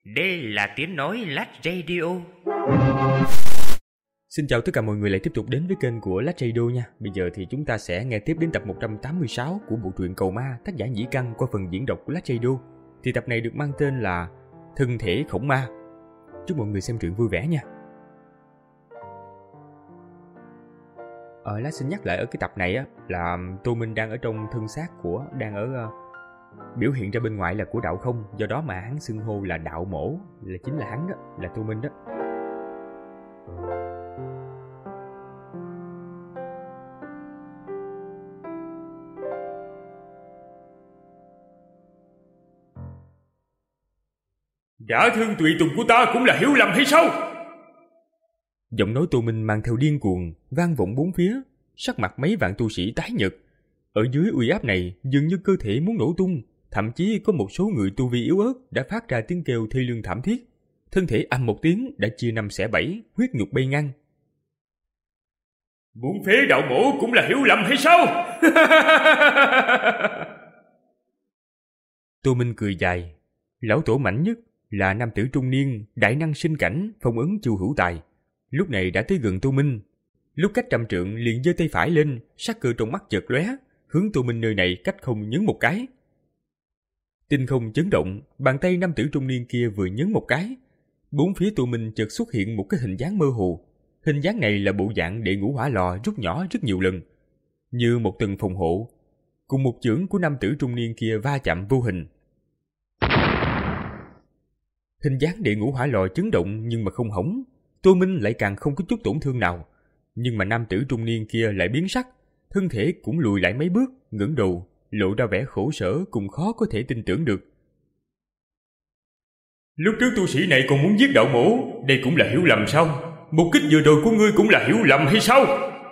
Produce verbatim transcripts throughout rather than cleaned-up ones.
Đây là tiếng nói Lát Radio. Xin chào tất cả mọi người lại tiếp tục đến với kênh của Lát Radio nha. Bây giờ thì chúng ta sẽ nghe tiếp đến tập một trăm tám mươi sáu của bộ truyện Cầu Ma tác giả Nhĩ Căn qua phần diễn đọc của Lát Radio. Thì tập này được mang tên là Thân Thể Khổng Ma. Chúc mọi người xem truyện vui vẻ nha. Ờ, Lát xin nhắc lại ở cái tập này á là Tô Minh đang ở trong thân xác của, đang ở uh, biểu hiện ra bên ngoài là của Đạo Không, do đó mà hắn xưng hô là Đạo Mổ, là chính là hắn đó, là Tô Minh đó. Đã thương tùy tùng của ta cũng là hiểu lầm hay sao? Giọng nói Tô Minh mang theo điên cuồng, vang vọng bốn phía, sắc mặt mấy vạn tu sĩ tái nhợt. Ở dưới uy áp này, dường như cơ thể muốn nổ tung, thậm chí có một số người tu vi yếu ớt đã phát ra tiếng kêu thê lương thảm thiết. Thân thể ầm một tiếng đã chia năm xẻ bảy, huyết nhục bay ngang. Muốn phế Đạo Mổ cũng là hiểu lầm hay sao? Tô Minh cười dài. Lão tổ mạnh nhất là nam tử trung niên, đại năng sinh cảnh, phong ấn Chu Hữu Tài. Lúc này đã tới gần Tô Minh. Lúc cách trăm trượng liền giơ tay phải lên, sắc cơ trong mắt chợt lóe, hướng Tô Minh nơi này cách không nhấn một cái. Tinh không chấn động, bàn tay nam tử trung niên kia vừa nhấn một cái, bốn phía Tô Minh chợt xuất hiện một cái hình dáng mơ hồ. Hình dáng này là bộ dạng Đệ Ngũ Hỏa Lò rút nhỏ rất nhiều lần, như một tầng phòng hộ, cùng một chưởng của nam tử trung niên kia va chạm vô hình. Hình dáng Đệ Ngũ Hỏa Lò chấn động nhưng mà không hỏng, Tô Minh lại càng không có chút tổn thương nào. Nhưng mà nam tử trung niên kia lại biến sắc, thân thể cũng lùi lại mấy bước, ngẩng đầu, lộ ra vẻ khổ sở cùng khó có thể tin tưởng được. Lúc trước tu sĩ này còn muốn giết Đạo Mổ, đây cũng là hiểu lầm sao? Mục kích vừa rồi của ngươi cũng là hiểu lầm hay sao?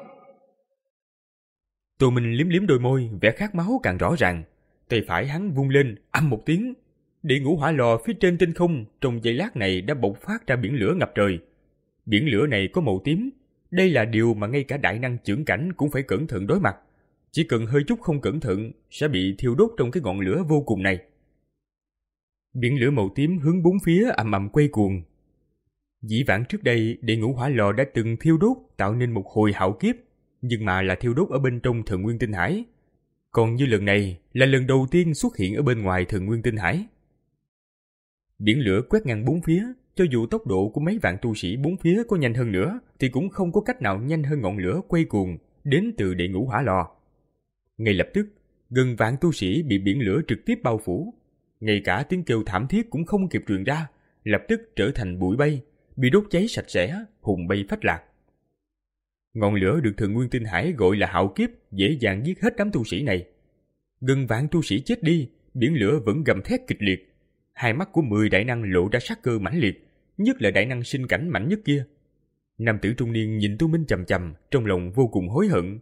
Tô Minh liếm liếm đôi môi, vẻ khát máu càng rõ ràng. Tay phải hắn vung lên, âm một tiếng, Đệ Ngũ Hỏa Lò phía trên tinh không trong giây lát này đã bộc phát ra biển lửa ngập trời. Biển lửa này có màu tím, đây là điều mà ngay cả đại năng chưởng cảnh cũng phải cẩn thận đối mặt. Chỉ cần hơi chút không cẩn thận sẽ bị thiêu đốt trong cái ngọn lửa vô cùng này. Biển lửa màu tím hướng bốn phía ầm ầm quay cuồng. Dĩ vãng trước đây, Đệ Ngũ Hỏa Lò đã từng thiêu đốt tạo nên một hồi hạo kiếp, nhưng mà là thiêu đốt ở bên trong Thần Nguyên Tinh Hải. Còn như lần này là lần đầu tiên xuất hiện ở bên ngoài Thần Nguyên Tinh Hải. Biển lửa quét ngang bốn phía, cho dù tốc độ của mấy vạn tu sĩ bốn phía có nhanh hơn nữa thì cũng không có cách nào nhanh hơn ngọn lửa quay cuồng đến từ Đệ Ngũ Hỏa Lò. Ngay lập tức, gần vạn tu sĩ bị biển lửa trực tiếp bao phủ. Ngay cả tiếng kêu thảm thiết cũng không kịp truyền ra, lập tức trở thành bụi bay, bị đốt cháy sạch sẽ, hùng bay phách lạc. Ngọn lửa được Thần Nguyên Tinh Hải gọi là hạo kiếp dễ dàng giết hết đám tu sĩ này. Gần vạn tu sĩ chết đi, biển lửa vẫn gầm thét kịch liệt. Hai mắt của mười đại năng lộ ra sắc cơ mãnh liệt, nhất là đại năng sinh cảnh mạnh nhất kia. Nam tử trung niên nhìn Tô Minh chằm chằm, trong lòng vô cùng hối hận.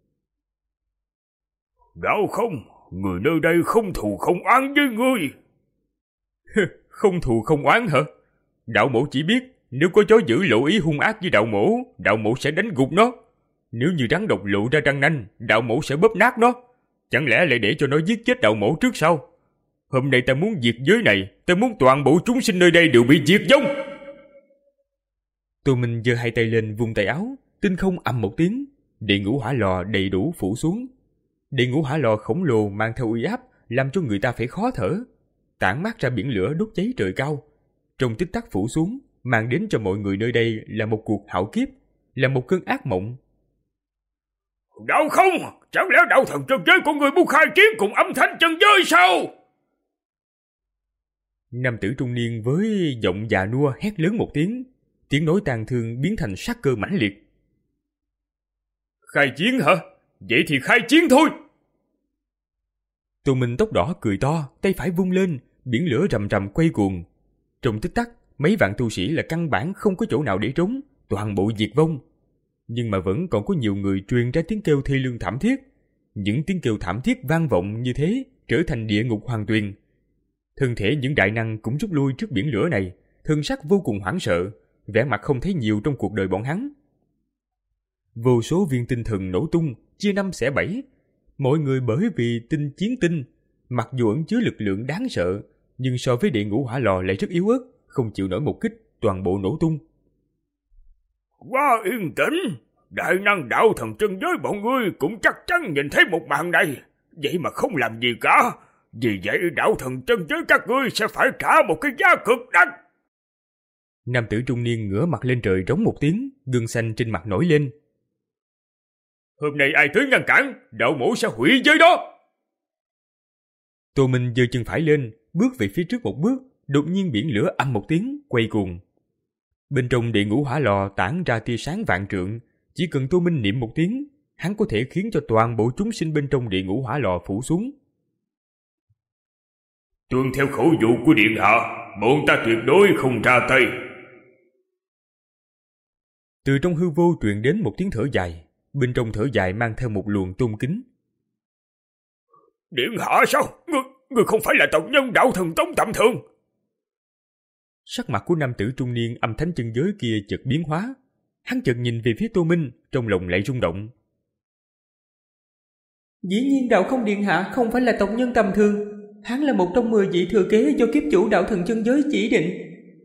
Đạo Không, người nơi đây không thù không oán với ngươi. Không thù không oán hả? Đạo Mổ chỉ biết nếu có chó dữ lộ ý hung ác với Đạo Mổ, Đạo Mổ sẽ đánh gục nó. Nếu như rắn độc lộ ra răng nanh, Đạo Mổ sẽ bóp nát nó. Chẳng lẽ lại để cho nó giết chết Đạo Mổ trước sau? Hôm nay ta muốn diệt giới này, ta muốn toàn bộ chúng sinh nơi đây đều bị diệt vong. Tô Minh giơ hai tay lên vung tay áo, tinh không ầm một tiếng, Đệ Ngũ Hỏa Lò đầy đủ phủ xuống. Đệ Ngũ Hỏa Lò khổng lồ mang theo uy áp, làm cho người ta phải khó thở, tản mát ra biển lửa đốt cháy trời cao. Trong tích tắc phủ xuống, mang đến cho mọi người nơi đây là một cuộc hạo kiếp, là một cơn ác mộng. Đạo Không, chẳng lẽ đạo thần chân giới của người muốn khai chiến cùng âm thanh chân giới sao? Nam tử trung niên với giọng già nua hét lớn một tiếng, tiếng nói tàn thương biến thành sát cơ mãnh liệt. Khai chiến hả? Vậy thì khai chiến thôi. Tô Minh tóc đỏ cười to, tay phải vung lên, biển lửa rầm rầm quay cuồng. Trong tích tắc, mấy vạn tu sĩ là căn bản không có chỗ nào để trốn, toàn bộ diệt vong. Nhưng mà vẫn còn có nhiều người truyền ra tiếng kêu thê lương thảm thiết. Những tiếng kêu thảm thiết vang vọng như thế trở thành địa ngục hoàng tuyền. Thân thể những đại năng cũng rút lui trước biển lửa này, thân sắc vô cùng hoảng sợ, vẻ mặt không thấy nhiều trong cuộc đời bọn hắn. Vô số viên tinh thần nổ tung, chia năm xẻ bảy. Mọi người bởi vì tinh chiến tinh, mặc dù ẩn chứa lực lượng đáng sợ, nhưng so với Đệ Ngũ Hỏa Lò lại rất yếu ớt, không chịu nổi một kích, toàn bộ nổ tung. Quá yên tĩnh, đại năng đạo thần chân giới bọn ngươi cũng chắc chắn nhìn thấy một màn này, vậy mà không làm gì cả. Vì vậy đạo thần chân giới các ngươi sẽ phải trả một cái giá cực đắt. Nam tử trung niên ngửa mặt lên trời rống một tiếng, gân xanh trên mặt nổi lên. Hôm nay ai tới ngăn cản, đạo mẫu sẽ hủy giới đó. Tô Minh giơ chân phải lên, bước về phía trước một bước, đột nhiên biển lửa ầm một tiếng, quay cuồng. Bên trong địa ngũ hỏa lò tản ra tia sáng vạn trượng, chỉ cần Tô Minh niệm một tiếng, hắn có thể khiến cho toàn bộ chúng sinh bên trong địa ngũ hỏa lò phủ xuống. Tuân theo khẩu dụ của điện hạ, bọn ta tuyệt đối không ra tay. Từ trong hư vô truyền đến một tiếng thở dài, bên trong thở dài mang theo một luồng tôn kính. Điện hạ sao? Ngươi, ngươi không phải là tộc nhân đạo thần tông tầm thường. Sắc mặt của nam tử trung niên âm thánh chân giới kia chợt biến hóa. Hắn chợt nhìn về phía Tô Minh, trong lòng lại rung động. Dĩ nhiên đạo không điện hạ không phải là tộc nhân tầm thường. Hắn là một trong mười vị thừa kế do kiếp chủ đạo thần chân giới chỉ định.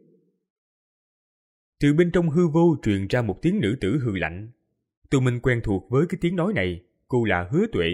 Từ bên trong hư vô truyền ra một tiếng nữ tử hừ lạnh. Tô Minh quen thuộc với cái tiếng nói này, cô là Hứa Tuệ.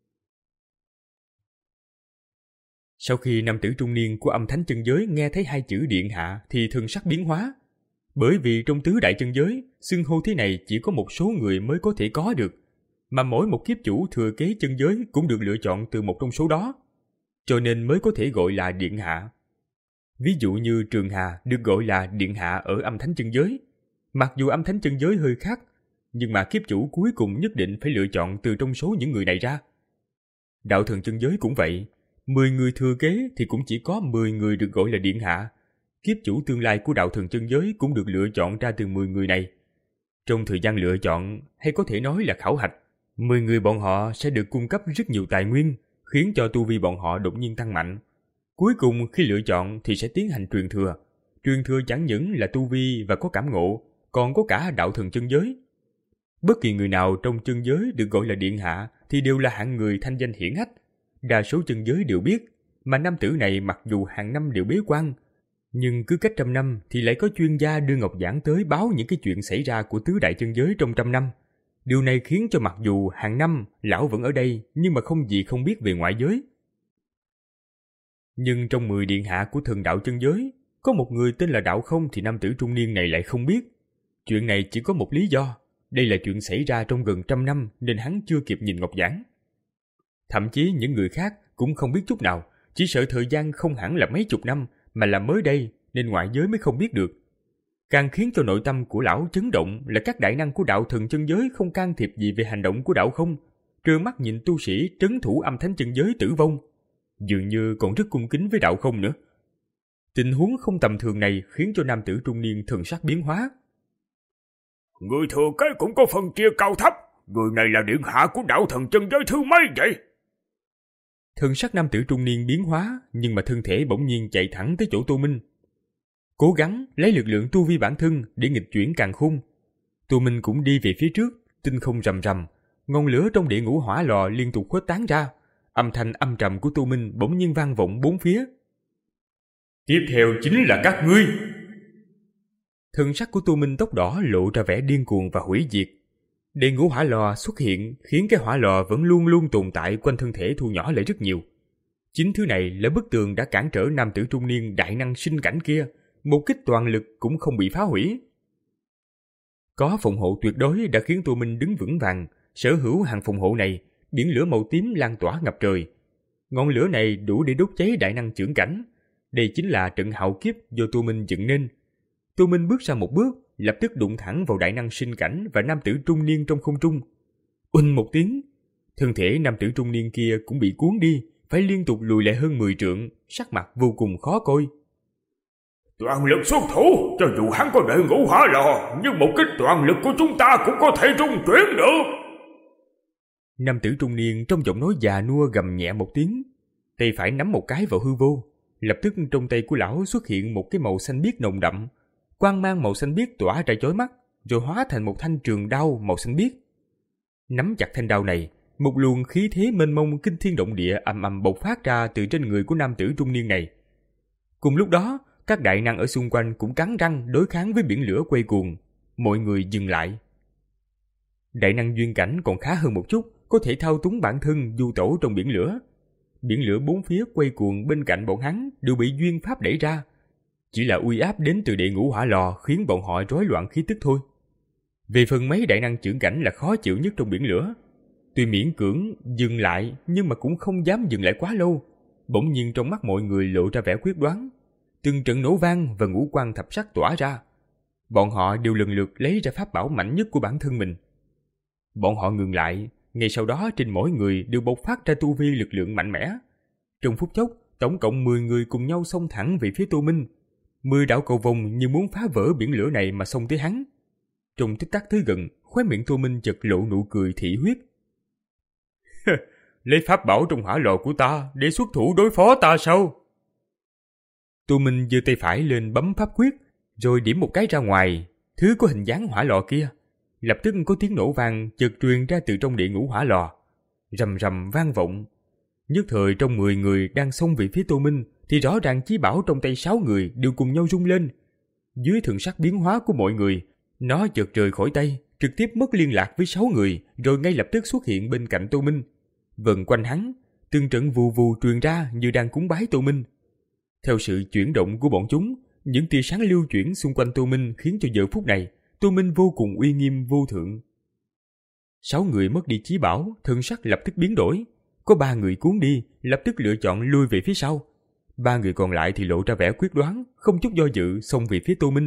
Sau khi nam tử trung niên của âm thánh chân giới nghe thấy hai chữ điện hạ thì thần sắc biến hóa. Bởi vì trong tứ đại chân giới, xưng hô thế này chỉ có một số người mới có thể có được, mà mỗi một kiếp chủ thừa kế chân giới cũng được lựa chọn từ một trong số đó, cho nên mới có thể gọi là điện hạ. Ví dụ như Trường Hà được gọi là điện hạ ở âm thánh chân giới. Mặc dù âm thánh chân giới hơi khác, nhưng mà kiếp chủ cuối cùng nhất định phải lựa chọn từ trong số những người này ra. Đạo thần chân giới cũng vậy, mười người thừa kế thì cũng chỉ có mười người được gọi là điện hạ. Kiếp chủ tương lai của đạo thần chân giới cũng được lựa chọn ra từ mười người này. Trong thời gian lựa chọn, hay có thể nói là khảo hạch, mười người bọn họ sẽ được cung cấp rất nhiều tài nguyên, khiến cho tu vi bọn họ đột nhiên tăng mạnh. Cuối cùng khi lựa chọn thì sẽ tiến hành truyền thừa. Truyền thừa chẳng những là tu vi và có cảm ngộ, còn có cả đạo thần chân giới. Bất kỳ người nào trong chân giới được gọi là điện hạ thì đều là hạng người thanh danh hiển hách. Đa số chân giới đều biết, mà nam tử này mặc dù hàng năm đều bế quan, nhưng cứ cách trăm năm thì lại có chuyên gia đưa ngọc giảng tới báo những cái chuyện xảy ra của tứ đại chân giới trong trăm năm. Điều này khiến cho mặc dù hàng năm lão vẫn ở đây nhưng mà không gì không biết về ngoại giới. Nhưng trong mười điện hạ của thần đạo chân giới, có một người tên là Đạo Không thì nam tử trung niên này lại không biết. Chuyện này chỉ có một lý do, đây là chuyện xảy ra trong gần trăm năm nên hắn chưa kịp nhìn ngọc giảng. Thậm chí những người khác cũng không biết chút nào, chỉ sợ thời gian không hẳn là mấy chục năm mà là mới đây nên ngoại giới mới không biết được. Càng khiến cho nội tâm của lão chấn động là các đại năng của đạo thần chân giới không can thiệp gì về hành động của Đạo Không, trơ mắt nhìn tu sĩ trấn thủ âm thánh chân giới tử vong, dường như còn rất cung kính với Đạo Không nữa. Tình huống không tầm thường này khiến cho nam tử trung niên thần sắc biến hóa. Người thừa kế cũng có phân chia cao thấp, người này là điện hạ của đạo thần chân giới thứ mấy vậy? Thần sắc nam tử trung niên biến hóa, nhưng mà thân thể bỗng nhiên chạy thẳng tới chỗ Tô Minh. Cố gắng lấy lực lượng tu vi bản thân để nghịch chuyển càn khôn. Tô Minh cũng đi về phía trước, tinh không rầm rầm, ngọn lửa trong địa ngũ hỏa lò liên tục khuếch tán ra. Âm thanh âm trầm của Tô Minh bỗng nhiên vang vọng bốn phía. Tiếp theo chính là các ngươi. Thân sắc của Tô Minh tóc đỏ lộ ra vẻ điên cuồng và hủy diệt. Địa ngũ hỏa lò xuất hiện khiến cái hỏa lò vẫn luôn luôn tồn tại quanh thân thể thu nhỏ lại rất nhiều. Chính thứ này là bức tường đã cản trở nam tử trung niên đại năng sinh cảnh kia, một kích toàn lực cũng không bị phá hủy. Có phòng hộ tuyệt đối đã khiến Tô Minh đứng vững vàng, sở hữu hàng phòng hộ này, biển lửa màu tím lan tỏa ngập trời. Ngọn lửa này đủ để đốt cháy đại năng chưởng cảnh. Đây chính là trận hạo kiếp do Tô Minh dựng nên. Tô Minh bước ra một bước, lập tức đụng thẳng vào đại năng sinh cảnh và nam tử trung niên trong không trung. Uỳnh một tiếng, thân thể nam tử trung niên kia cũng bị cuốn đi, phải liên tục lùi lại hơn mười trượng, sắc mặt vô cùng khó coi. Toàn lực xuất thủ, cho dù hắn có đệ ngũ hỏa lò, nhưng một kích toàn lực của chúng ta cũng có thể trung chuyển được. Nam tử trung niên trong giọng nói già nua gầm nhẹ một tiếng, tay phải nắm một cái vào hư vô, lập tức trong tay của lão xuất hiện một cái màu xanh biếc nồng đậm, quang mang màu xanh biếc tỏa ra chói mắt, rồi hóa thành một thanh trường đao màu xanh biếc. Nắm chặt thanh đao này, một luồng khí thế mênh mông kinh thiên động địa ầm ầm bộc phát ra từ trên người của nam tử trung niên này. Cùng lúc đó, các đại năng ở xung quanh cũng cắn răng đối kháng với biển lửa quay cuồng. Mọi người dừng lại. Đại năng duyên cảnh còn khá hơn một chút, có thể thao túng bản thân du tẩu trong biển lửa. Biển lửa bốn phía quay cuồng bên cạnh bọn hắn đều bị duyên pháp đẩy ra. Chỉ là uy áp đến từ địa ngũ hỏa lò khiến bọn họ rối loạn khí tức thôi. Về phần mấy đại năng chưởng cảnh là khó chịu nhất trong biển lửa. Tuy miễn cưỡng dừng lại nhưng mà cũng không dám dừng lại quá lâu. Bỗng nhiên trong mắt mọi người lộ ra vẻ quyết đoán. Từng trận nổ vang và ngũ quang thập sắc tỏa ra. Bọn họ đều lần lượt lấy ra pháp bảo mạnh nhất của bản thân mình. Bọn họ ngừng lại, ngay sau đó trên mỗi người đều bộc phát ra tu vi lực lượng mạnh mẽ. Trong phút chốc, tổng cộng mười người cùng nhau xông thẳng về phía Tô Minh. Mười đạo cầu vồng như muốn phá vỡ biển lửa này mà xông tới hắn. Trong tích tắc tới gần, khóe miệng Tô Minh chợt lộ nụ cười thị huyết. Lấy pháp bảo trong hỏa lò của ta để xuất thủ đối phó ta sao? Tô Minh giơ tay phải lên bấm pháp quyết, rồi điểm một cái ra ngoài, thứ có hình dáng hỏa lò kia. Lập tức có tiếng nổ vang chợt truyền ra từ trong địa ngũ hỏa lò, rầm rầm vang vọng. Nhất thời trong mười người đang xông về phía Tô Minh thì rõ ràng chí bảo trong tay sáu người đều cùng nhau rung lên. Dưới thần sắc biến hóa của mọi người, nó chợt rời khỏi tay, trực tiếp mất liên lạc với sáu người, rồi ngay lập tức xuất hiện bên cạnh Tô Minh. Vần quanh hắn, từng trận vù vù truyền ra như đang cúng bái Tô Minh. Theo sự chuyển động của bọn chúng, những tia sáng lưu chuyển xung quanh Tô Minh khiến cho giờ phút này Tô Minh vô cùng uy nghiêm vô thượng. Sáu người mất đi chí bảo, thân sắc lập tức biến đổi. Có ba người cuốn đi, lập tức lựa chọn lui về phía sau. Ba người còn lại thì lộ ra vẻ quyết đoán, không chút do dự xông về phía Tô Minh.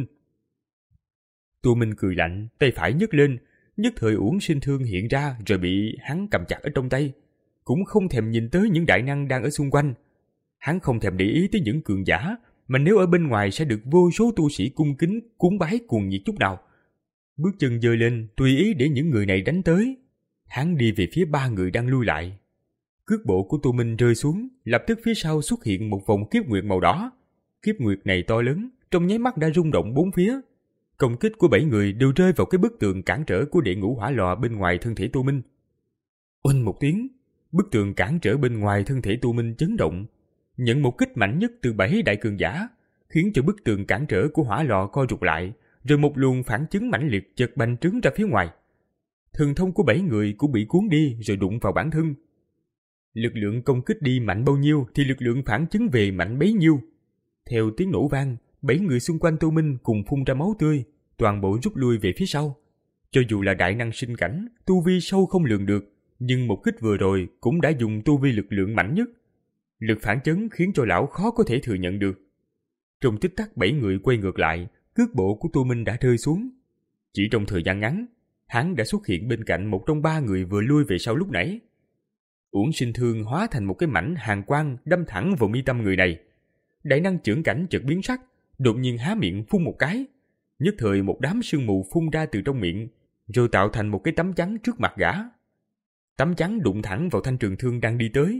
Tô Minh cười lạnh, tay phải nhấc lên, nhất thời Uổng Sinh Thương hiện ra rồi bị hắn cầm chặt ở trong tay. Cũng không thèm nhìn tới những đại năng đang ở xung quanh. Hắn không thèm để ý tới những cường giả, mà nếu ở bên ngoài sẽ được vô số tu sĩ cung kính cúng bái cuồng nhiệt chút nào. Bước chân giơ lên, tùy ý để những người này đánh tới. Hắn đi về phía ba người đang lui lại. Cước bộ của Tô Minh rơi xuống, lập tức phía sau xuất hiện một vòng kiếp nguyệt màu đỏ. Kiếp nguyệt này to lớn, trong nháy mắt đã rung động bốn phía. Công kích của bảy người đều rơi vào cái bức tường cản trở của địa ngũ hỏa lò bên ngoài thân thể Tô Minh. Oanh một tiếng, bức tường cản trở bên ngoài thân thể Tô Minh chấn động, nhận một kích mạnh nhất từ bảy đại cường giả, khiến cho bức tường cản trở của hỏa lò co rụt lại, rồi một luồng phản chấn mãnh liệt chợt bành trướng ra phía ngoài. Thần thông của bảy người cũng bị cuốn đi rồi đụng vào bản thân. Lực lượng công kích đi mạnh bao nhiêu thì lực lượng phản chấn về mạnh bấy nhiêu. Theo tiếng nổ vang, bảy người xung quanh Tô Minh cùng phun ra máu tươi, toàn bộ rút lui về phía sau. Cho dù là đại năng sinh cảnh, tu vi sâu không lường được, nhưng một kích vừa rồi cũng đã dùng tu vi lực lượng mạnh nhất. Lực phản chấn khiến cho lão khó có thể thừa nhận được. Trong tích tắc bảy người quay ngược lại, cước bộ của Tô Minh đã rơi xuống. Chỉ trong thời gian ngắn, hắn đã xuất hiện bên cạnh một trong ba người vừa lui về sau lúc nãy. Uổng Sinh Thương hóa thành một cái mảnh hàn quang đâm thẳng vào mi tâm người này. Đại năng chưởng cảnh chợt biến sắc, đột nhiên há miệng phun một cái. Nhất thời một đám sương mù phun ra từ trong miệng, rồi tạo thành một cái tấm chắn trước mặt gã. Tấm chắn đụng thẳng vào thanh trường thương đang đi tới.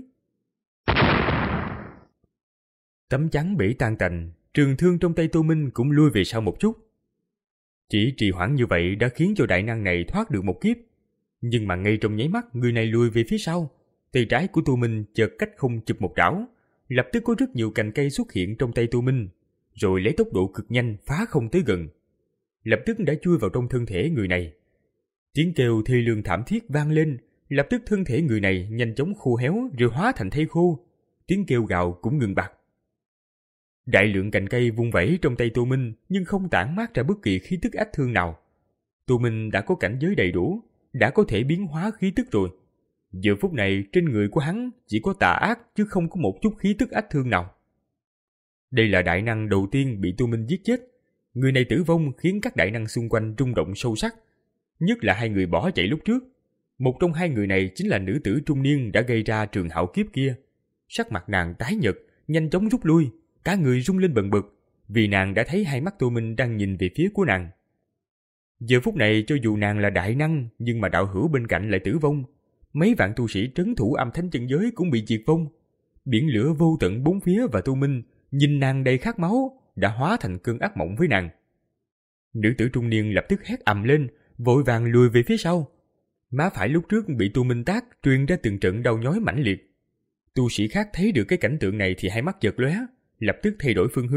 Tấm chắn bể tan tành, trường thương trong tay Tô Minh cũng lui về sau một chút. Chỉ trì hoãn như vậy đã khiến cho đại năng này thoát được một kiếp. Nhưng mà ngay trong nháy mắt người này lùi về phía sau, tay trái của Tô Minh chợt cách không chụp một trảo, lập tức có rất nhiều cành cây xuất hiện trong tay Tô Minh, rồi lấy tốc độ cực nhanh phá không tới gần. Lập tức đã chui vào trong thân thể người này. Tiếng kêu thê lương thảm thiết vang lên, lập tức thân thể người này nhanh chóng khô héo rồi hóa thành thây khô. Tiếng kêu gào cũng ngừng bặt. Đại lượng cành cây vung vẩy trong tay Tô Minh nhưng không tản mát ra bất kỳ khí tức ách thương nào. Tô Minh đã có cảnh giới đầy đủ, đã có thể biến hóa khí tức rồi. Giờ phút này trên người của hắn chỉ có tà ác chứ không có một chút khí tức ách thương nào. Đây là đại năng đầu tiên bị Tô Minh giết chết. Người này tử vong khiến các đại năng xung quanh rung động sâu sắc. Nhất là hai người bỏ chạy lúc trước. Một trong hai người này chính là nữ tử trung niên đã gây ra trường hạo kiếp kia. Sắc mặt nàng tái nhợt, nhanh chóng rút lui, cả người rung lên bần bật, vì nàng đã thấy hai mắt Tô Minh đang nhìn về phía của nàng. Giờ phút này cho dù nàng là đại năng, nhưng mà đạo hữu bên cạnh lại tử vong. Mấy vạn tu sĩ trấn thủ âm thánh chân giới cũng bị diệt vong. Biển lửa vô tận bốn phía và Tô Minh nhìn nàng đầy khát máu đã hóa thành cơn ác mộng với nàng. Nữ tử trung niên lập tức hét ầm lên, vội vàng lùi về phía sau. Má phải lúc trước bị Tô Minh tát truyền ra từng trận đau nhói mãnh liệt. Tu sĩ khác thấy được cái cảnh tượng này thì hai mắt chợt lóe, lập tức thay đổi phương hướng,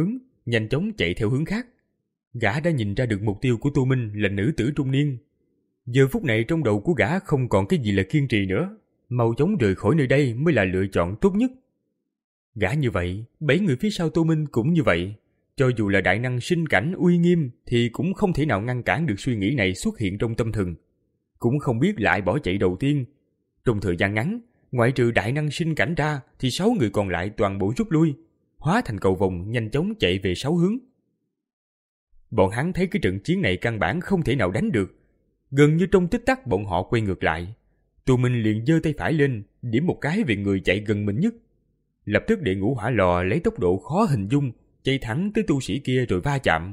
nhanh chóng chạy theo hướng khác. Gã đã nhìn ra được mục tiêu của Tô Minh là nữ tử trung niên. Giờ phút này trong đầu của gã không còn cái gì là kiên trì nữa, mau chóng rời khỏi nơi đây mới là lựa chọn tốt nhất. Gã như vậy, bảy người phía sau Tô Minh cũng như vậy. Cho dù là đại năng sinh cảnh uy nghiêm thì cũng không thể nào ngăn cản được suy nghĩ này xuất hiện trong tâm thần. Cũng không biết lại bỏ chạy đầu tiên. Trong thời gian ngắn, ngoại trừ đại năng sinh cảnh ra thì sáu người còn lại toàn bộ rút lui, hóa thành cầu vồng nhanh chóng chạy về sáu hướng. Bọn hắn thấy cái trận chiến này căn bản không thể nào đánh được. Gần như trong tích tắc bọn họ quay ngược lại. Tô Minh liền giơ tay phải lên, điểm một cái về người chạy gần mình nhất. Lập tức đệ ngũ hỏa lò lấy tốc độ khó hình dung, chạy thẳng tới tu sĩ kia rồi va chạm.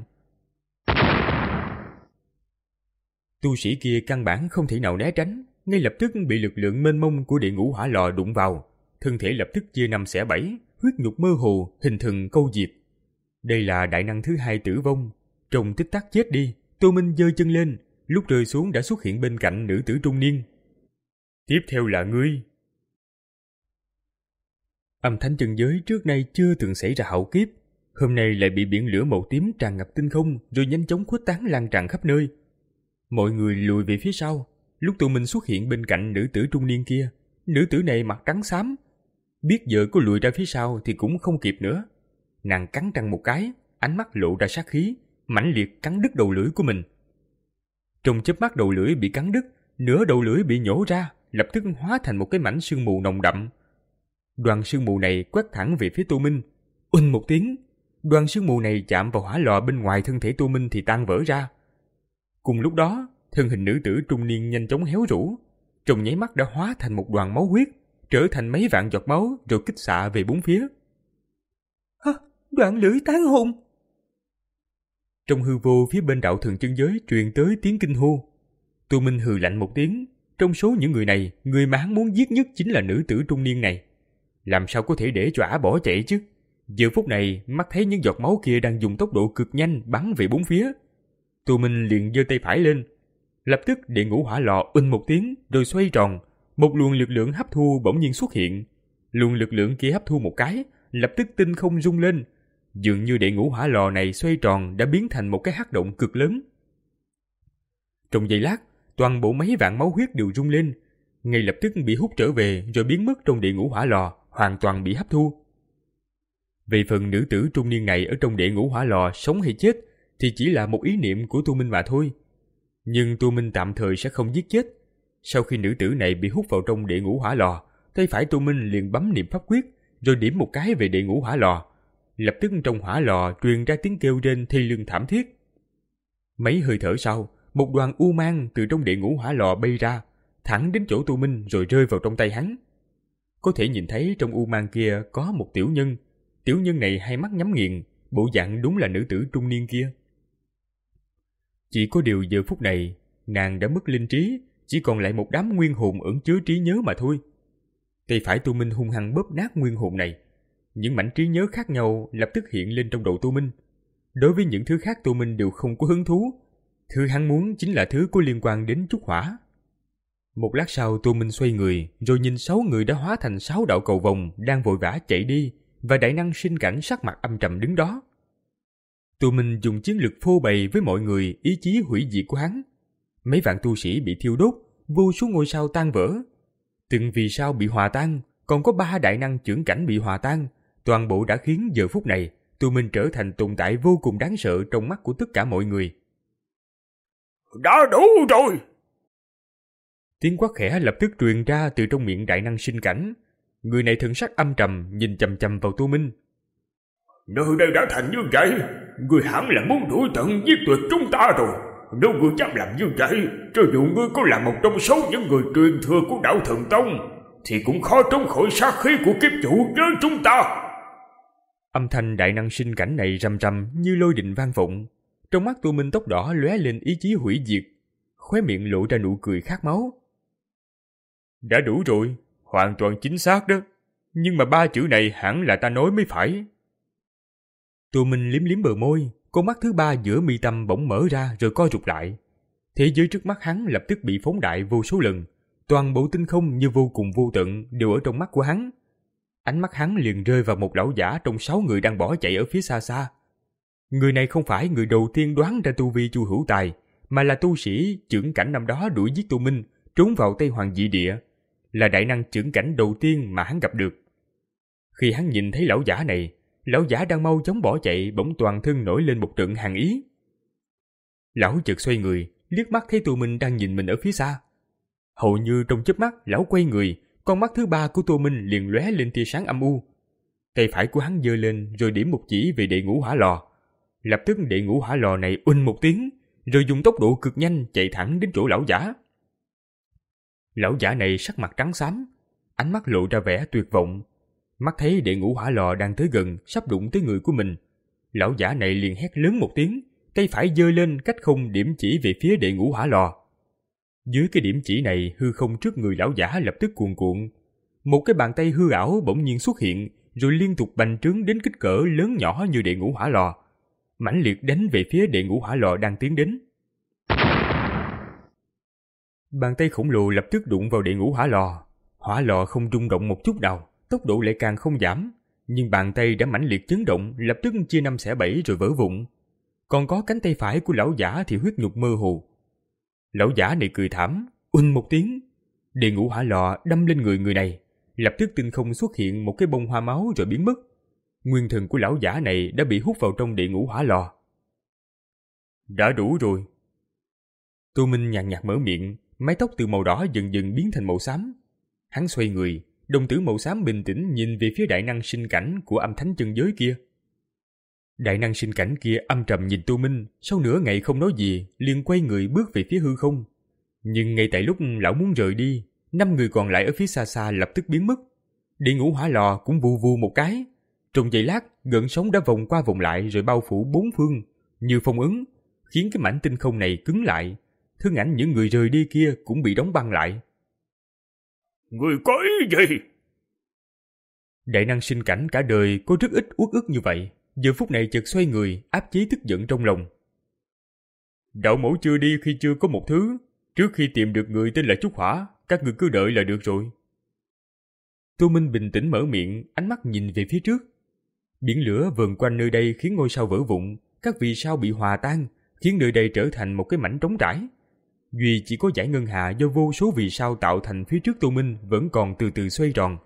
Tu sĩ kia căn bản không thể nào né tránh, ngay lập tức bị lực lượng mênh mông của đệ ngũ hỏa lò đụng vào, thân thể lập tức chia năm xẻ bảy, huyết nhục mơ hồ, hình thần câu diệt. Đây là đại năng thứ hai tử vong, trong tích tắc chết đi. Tô Minh giơ chân lên, lúc rơi xuống đã xuất hiện bên cạnh nữ tử trung niên. Tiếp theo là ngươi. Âm thanh chân giới trước nay chưa từng xảy ra hạo kiếp, hôm nay lại bị biển lửa màu tím tràn ngập tinh không rồi nhanh chóng khuếch tán lan tràn khắp nơi. Mọi người lùi về phía sau. Lúc Tô Minh xuất hiện bên cạnh nữ tử trung niên kia, nữ tử này mặt trắng xám. Biết giờ có lùi ra phía sau thì cũng không kịp nữa. Nàng cắn răng một cái, ánh mắt lộ ra sát khí, mãnh liệt cắn đứt đầu lưỡi của mình. Trong chớp mắt đầu lưỡi bị cắn đứt, nửa đầu lưỡi bị nhổ ra, lập tức hóa thành một cái mảnh sương mù nồng đậm. Đoàn sương mù này quét thẳng về phía Tô Minh. Uỳnh một tiếng, đoàn sương mù này chạm vào hỏa lò bên ngoài thân thể Tô Minh thì tan vỡ ra. Cùng lúc đó, thân hình nữ tử trung niên nhanh chóng héo rũ, trong nháy mắt đã hóa thành một đoàn máu huyết, trở thành mấy vạn giọt máu rồi kích xạ về bốn phía. Hả? Đoạn lưỡi tán hồn! Trong hư vô phía bên đạo thường chân giới truyền tới tiếng kinh hô. Tô Minh hừ lạnh một tiếng. Trong số những người này, người mà hắn muốn giết nhất chính là nữ tử trung niên này. Làm sao có thể để cho ả bỏ chạy chứ? Giờ phút này, mắt thấy những giọt máu kia đang dùng tốc độ cực nhanh bắn về bốn phía. Tô Minh liền giơ tay phải lên. Lập tức đệ ngũ hỏa lò uỳnh một tiếng rồi xoay tròn. Một luồng lực lượng hấp thu bỗng nhiên xuất hiện. Luồng lực lượng kia hấp thu một cái, lập tức tinh không rung lên. Dường như đệ ngũ hỏa lò này xoay tròn đã biến thành một cái hắc động cực lớn. Trong giây lát, toàn bộ mấy vạn máu huyết đều rung lên, ngay lập tức bị hút trở về rồi biến mất trong đệ ngũ hỏa lò, hoàn toàn bị hấp thu. Về phần nữ tử trung niên này ở trong đệ ngũ hỏa lò sống hay chết thì chỉ là một ý niệm của Tô Minh mà thôi. Nhưng Tô Minh tạm thời sẽ không giết chết. Sau khi nữ tử này bị hút vào trong đệ ngũ hỏa lò, tay phải Tô Minh liền bấm niệm pháp quyết rồi điểm một cái về đệ ngũ hỏa lò. Lập tức trong hỏa lò truyền ra tiếng kêu rên thê lương thảm thiết. Mấy hơi thở sau, một đoàn u mang từ trong đệ ngũ hỏa lò bay ra, thẳng đến chỗ Tô Minh rồi rơi vào trong tay hắn. Có thể nhìn thấy trong u mang kia có một tiểu nhân. Tiểu nhân này hai mắt nhắm nghiền, bộ dạng đúng là nữ tử trung niên kia. Chỉ có điều giờ phút này, nàng đã mất linh trí, chỉ còn lại một đám nguyên hồn ẩn chứa trí nhớ mà thôi. Tay phải Tô Minh hung hăng bóp nát nguyên hồn này. Những mảnh trí nhớ khác nhau lập tức hiện lên trong đầu Tô Minh. Đối với những thứ khác Tô Minh đều không có hứng thú. Thứ hắn muốn chính là thứ có liên quan đến trúc hỏa. Một lát sau Tô Minh xoay người, rồi nhìn sáu người đã hóa thành sáu đạo cầu vồng đang vội vã chạy đi, và đại năng sinh cảnh sắc mặt âm trầm đứng đó. Tô Minh dùng chiến lực phô bày với mọi người ý chí hủy diệt của hắn. Mấy vạn tu sĩ bị thiêu đốt, vô số ngôi sao tan vỡ. Từng vì sao bị hòa tan, còn có ba đại năng chưởng cảnh bị hòa tan. Toàn bộ đã khiến giờ phút này Tô Minh trở thành tồn tại vô cùng đáng sợ trong mắt của tất cả mọi người. Đã đủ rồi! Tiếng quát khẽ lập tức truyền ra từ trong miệng đại năng sinh cảnh. Người này thần sắc âm trầm nhìn chằm chằm vào Tô Minh. Nơi đây đã thành như vậy, người hẳn là muốn đuổi tận giết tuyệt chúng ta rồi. Nếu ngươi dám làm như vậy, cho dù ngươi có là một trong số những người truyền thừa của đạo Thần Tông, thì cũng khó trốn khỏi sát khí của kiếp chủ với chúng ta. Âm thanh đại năng sinh cảnh này rầm rầm như lôi đình vang vọng. Trong mắt Tô Minh tóc đỏ lóe lên ý chí hủy diệt, khóe miệng lộ ra nụ cười khát máu. Đã đủ rồi, hoàn toàn chính xác đó. Nhưng mà ba chữ này hẳn là ta nói mới phải. Tô Minh liếm liếm bờ môi, con mắt thứ ba giữa mi tâm bỗng mở ra rồi co rụt lại. Thế giới trước mắt hắn lập tức bị phóng đại vô số lần. Toàn bộ tinh không như vô cùng vô tận đều ở trong mắt của hắn. Ánh mắt hắn liền rơi vào một lão giả trong sáu người đang bỏ chạy ở phía xa xa. Người này không phải người đầu tiên đoán ra tu vi Chu Hữu Tài, mà là tu sĩ chưởng cảnh năm đó đuổi giết Tô Minh, trốn vào Tây Hoàng Dị Địa, là đại năng chưởng cảnh đầu tiên mà hắn gặp được. Khi hắn nhìn thấy lão giả này, lão giả đang mau chóng bỏ chạy, bỗng toàn thân nổi lên một trận hàn ý. Lão chợt xoay người, liếc mắt thấy Tô Minh đang nhìn mình ở phía xa. Hầu như trong chớp mắt, lão quay người, con mắt thứ ba của Tô Minh liền lóe lên tia sáng âm u. Tay phải của hắn giơ lên rồi điểm một chỉ về đệ ngũ hỏa lò. Lập tức đệ ngũ hỏa lò này uỳnh một tiếng, rồi dùng tốc độ cực nhanh chạy thẳng đến chỗ lão giả. Lão giả này sắc mặt trắng xám, ánh mắt lộ ra vẻ tuyệt vọng. Mắt thấy đệ ngũ hỏa lò đang tới gần, sắp đụng tới người của mình. Lão giả này liền hét lớn một tiếng, tay phải giơ lên cách không điểm chỉ về phía đệ ngũ hỏa lò. Dưới cái điểm chỉ này, hư không trước người lão giả lập tức cuồn cuộn. Một cái bàn tay hư ảo bỗng nhiên xuất hiện, rồi liên tục bành trướng đến kích cỡ lớn nhỏ như đệ ngũ hỏa lò, mãnh liệt đánh về phía đệ ngũ hỏa lò đang tiến đến. Bàn tay khổng lồ lập tức đụng vào đệ ngũ hỏa lò. Hỏa lò không rung động một chút nào, tốc độ lại càng không giảm, nhưng bàn tay đã mãnh liệt chấn động, lập tức chia năm xẻ bảy rồi vỡ vụn. Còn có cánh tay phải của lão giả thì huyết nhục mơ hồ. Lão giả này cười thảm, uỳnh một tiếng, đệ ngũ hỏa lò đâm lên người người này, lập tức tinh không xuất hiện một cái bông hoa máu rồi biến mất. Nguyên thần của lão giả này đã bị hút vào trong đệ ngũ hỏa lò. Đã đủ rồi. Tô Minh nhàn nhạt mở miệng, mái tóc từ màu đỏ dần dần biến thành màu xám. Hắn xoay người, đồng tử màu xám bình tĩnh nhìn về phía đại năng sinh cảnh của âm thánh chân giới kia. Đại năng sinh cảnh kia âm trầm nhìn Tô Minh, sau nửa ngày không nói gì, liền quay người bước về phía hư không. Nhưng ngay tại lúc lão muốn rời đi, năm người còn lại ở phía xa xa lập tức biến mất. Đệ ngũ hỏa lò cũng vù vù một cái. Trong giây lát, gợn sóng đã vòng qua vòng lại rồi bao phủ bốn phương, như phong ấn, khiến cái mảnh tinh không này cứng lại. Thân ảnh những người rời đi kia cũng bị đóng băng lại. Người có ý gì? Đại năng sinh cảnh cả đời có rất ít uất ức như vậy, giờ phút này chợt xoay người, áp chế tức giận trong lòng. Đạo mẫu chưa đi khi chưa có một thứ, trước khi tìm được người tên là Trúc Hỏa, các người cứ đợi là được rồi. Tô Minh bình tĩnh mở miệng, ánh mắt nhìn về phía trước. Biển lửa vờn quanh nơi đây khiến ngôi sao vỡ vụn, các vì sao bị hòa tan, khiến nơi đây trở thành một cái mảnh trống trải. Duy chỉ có dải ngân hà do vô số vì sao tạo thành phía trước Tô Minh vẫn còn từ từ xoay tròn.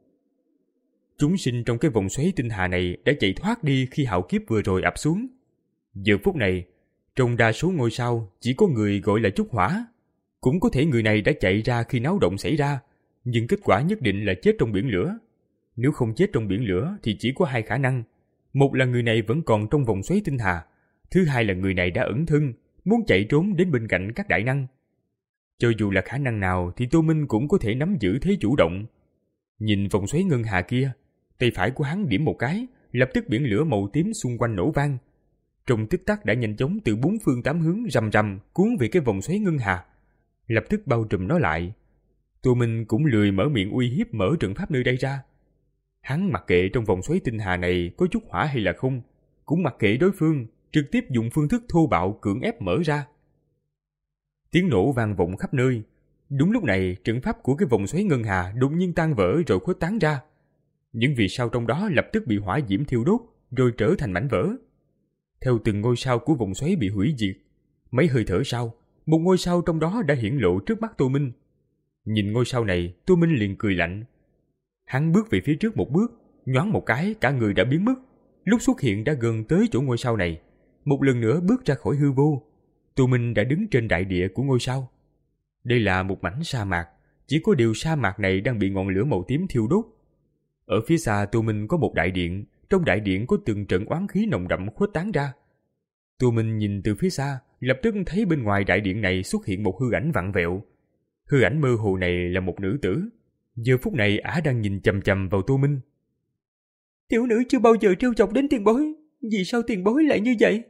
Chúng sinh trong cái vòng xoáy tinh hà này đã chạy thoát đi khi hạo kiếp vừa rồi ập xuống. Giờ phút này, trong đa số ngôi sao chỉ có người gọi là Trúc Hỏa. Cũng có thể người này đã chạy ra khi náo động xảy ra, nhưng kết quả nhất định là chết trong biển lửa. Nếu không chết trong biển lửa thì chỉ có hai khả năng. Một là người này vẫn còn trong vòng xoáy tinh hà, thứ hai là người này đã ẩn thân, muốn chạy trốn đến bên cạnh các đại năng. Cho dù là khả năng nào thì Tô Minh cũng có thể nắm giữ thế chủ động. Nhìn vòng xoáy ngân hà kia, tay phải của hắn điểm một cái, lập tức biển lửa màu tím xung quanh nổ vang. Trong tích tắc đã nhanh chóng từ bốn phương tám hướng rầm rầm cuốn về cái vòng xoáy ngân hà, lập tức bao trùm nó lại. Tô Minh cũng lười mở miệng uy hiếp mở trận pháp nơi đây ra. Hắn mặc kệ trong vòng xoáy tinh hà này có chút hỏa hay là không, cũng mặc kệ đối phương, trực tiếp dùng phương thức thô bạo cưỡng ép mở ra. Tiếng nổ vang vọng khắp nơi. Đúng lúc này, trận pháp của cái vòng xoáy ngân hà đột nhiên tan vỡ rồi khuếch tán ra. Những vì sao trong đó lập tức bị hỏa diễm thiêu đốt, rồi trở thành mảnh vỡ. Theo từng ngôi sao của vòng xoáy bị hủy diệt, mấy hơi thở sau, một ngôi sao trong đó đã hiển lộ trước mắt Tô Minh. Nhìn ngôi sao này, Tô Minh liền cười lạnh. Hắn bước về phía trước một bước, nhoáng một cái, cả người đã biến mất. Lúc xuất hiện đã gần tới chỗ ngôi sao này, một lần nữa bước ra khỏi hư vô. Tô Minh đã đứng trên đại địa của ngôi sao. Đây là một mảnh sa mạc, chỉ có điều sa mạc này đang bị ngọn lửa màu tím thiêu đốt. Ở phía xa Tô Minh có một đại điện, trong đại điện có từng trận oán khí nồng đậm khuếch tán ra. Tô Minh nhìn từ phía xa, lập tức thấy bên ngoài đại điện này xuất hiện một hư ảnh vặn vẹo. Hư ảnh mơ hồ này là một nữ tử. Giờ phút này ả đang nhìn chằm chằm vào Tô Minh. Tiểu nữ chưa bao giờ trêu chọc đến tiền bối, vì sao tiền bối lại như vậy?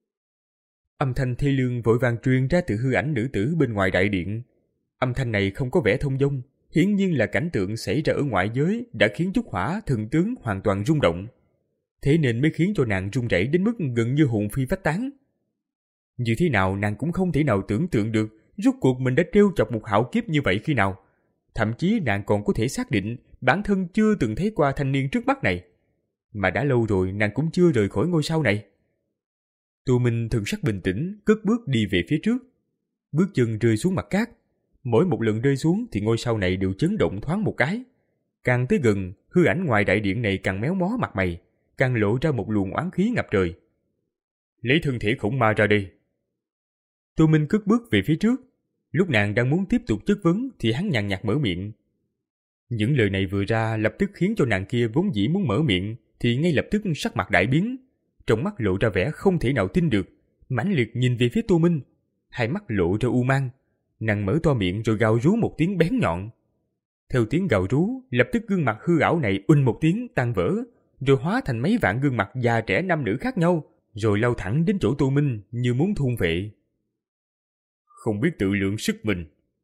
Âm thanh thê lương vội vàng truyền ra từ hư ảnh nữ tử bên ngoài đại điện. Âm thanh này không có vẻ thông dong, hiển nhiên là cảnh tượng xảy ra ở ngoại giới đã khiến Trúc Hỏa thần tướng hoàn toàn rung động. Thế nên mới khiến cho nàng run rẩy đến mức gần như hồn phi phách tán. Như thế nào nàng cũng không thể nào tưởng tượng được rốt cuộc mình đã trêu chọc một hạo kiếp như vậy khi nào. Thậm chí nàng còn có thể xác định bản thân chưa từng thấy qua thanh niên trước mắt này. Mà đã lâu rồi nàng cũng chưa rời khỏi ngôi sao này. Tô Minh thần sắc bình tĩnh, cất bước đi về phía trước. Bước chân rơi xuống mặt cát. Mỗi một lần rơi xuống thì ngôi sao này đều chấn động thoáng một cái. Càng tới gần, hư ảnh ngoài đại điện này càng méo mó mặt mày, càng lộ ra một luồng oán khí ngập trời. Lấy thân thể khổng ma ra đây. Tô Minh cất bước về phía trước. Lúc nàng đang muốn tiếp tục chất vấn thì hắn nhàn nhạt mở miệng. Những lời này vừa ra lập tức khiến cho nàng kia vốn dĩ muốn mở miệng thì ngay lập tức sắc mặt đại biến, trong mắt lộ ra vẻ không thể nào tin được, mãnh liệt nhìn về phía Tô Minh, hai mắt lộ ra u mang. Nàng mở to miệng rồi gào rú một tiếng bén nhọn. Theo tiếng gào rú, lập tức gương mặt hư ảo này uỳnh một tiếng tan vỡ, rồi hóa thành mấy vạn gương mặt già trẻ nam nữ khác nhau, rồi lao thẳng đến chỗ Tô Minh như muốn thôn vệ. Không biết tự lượng sức mình.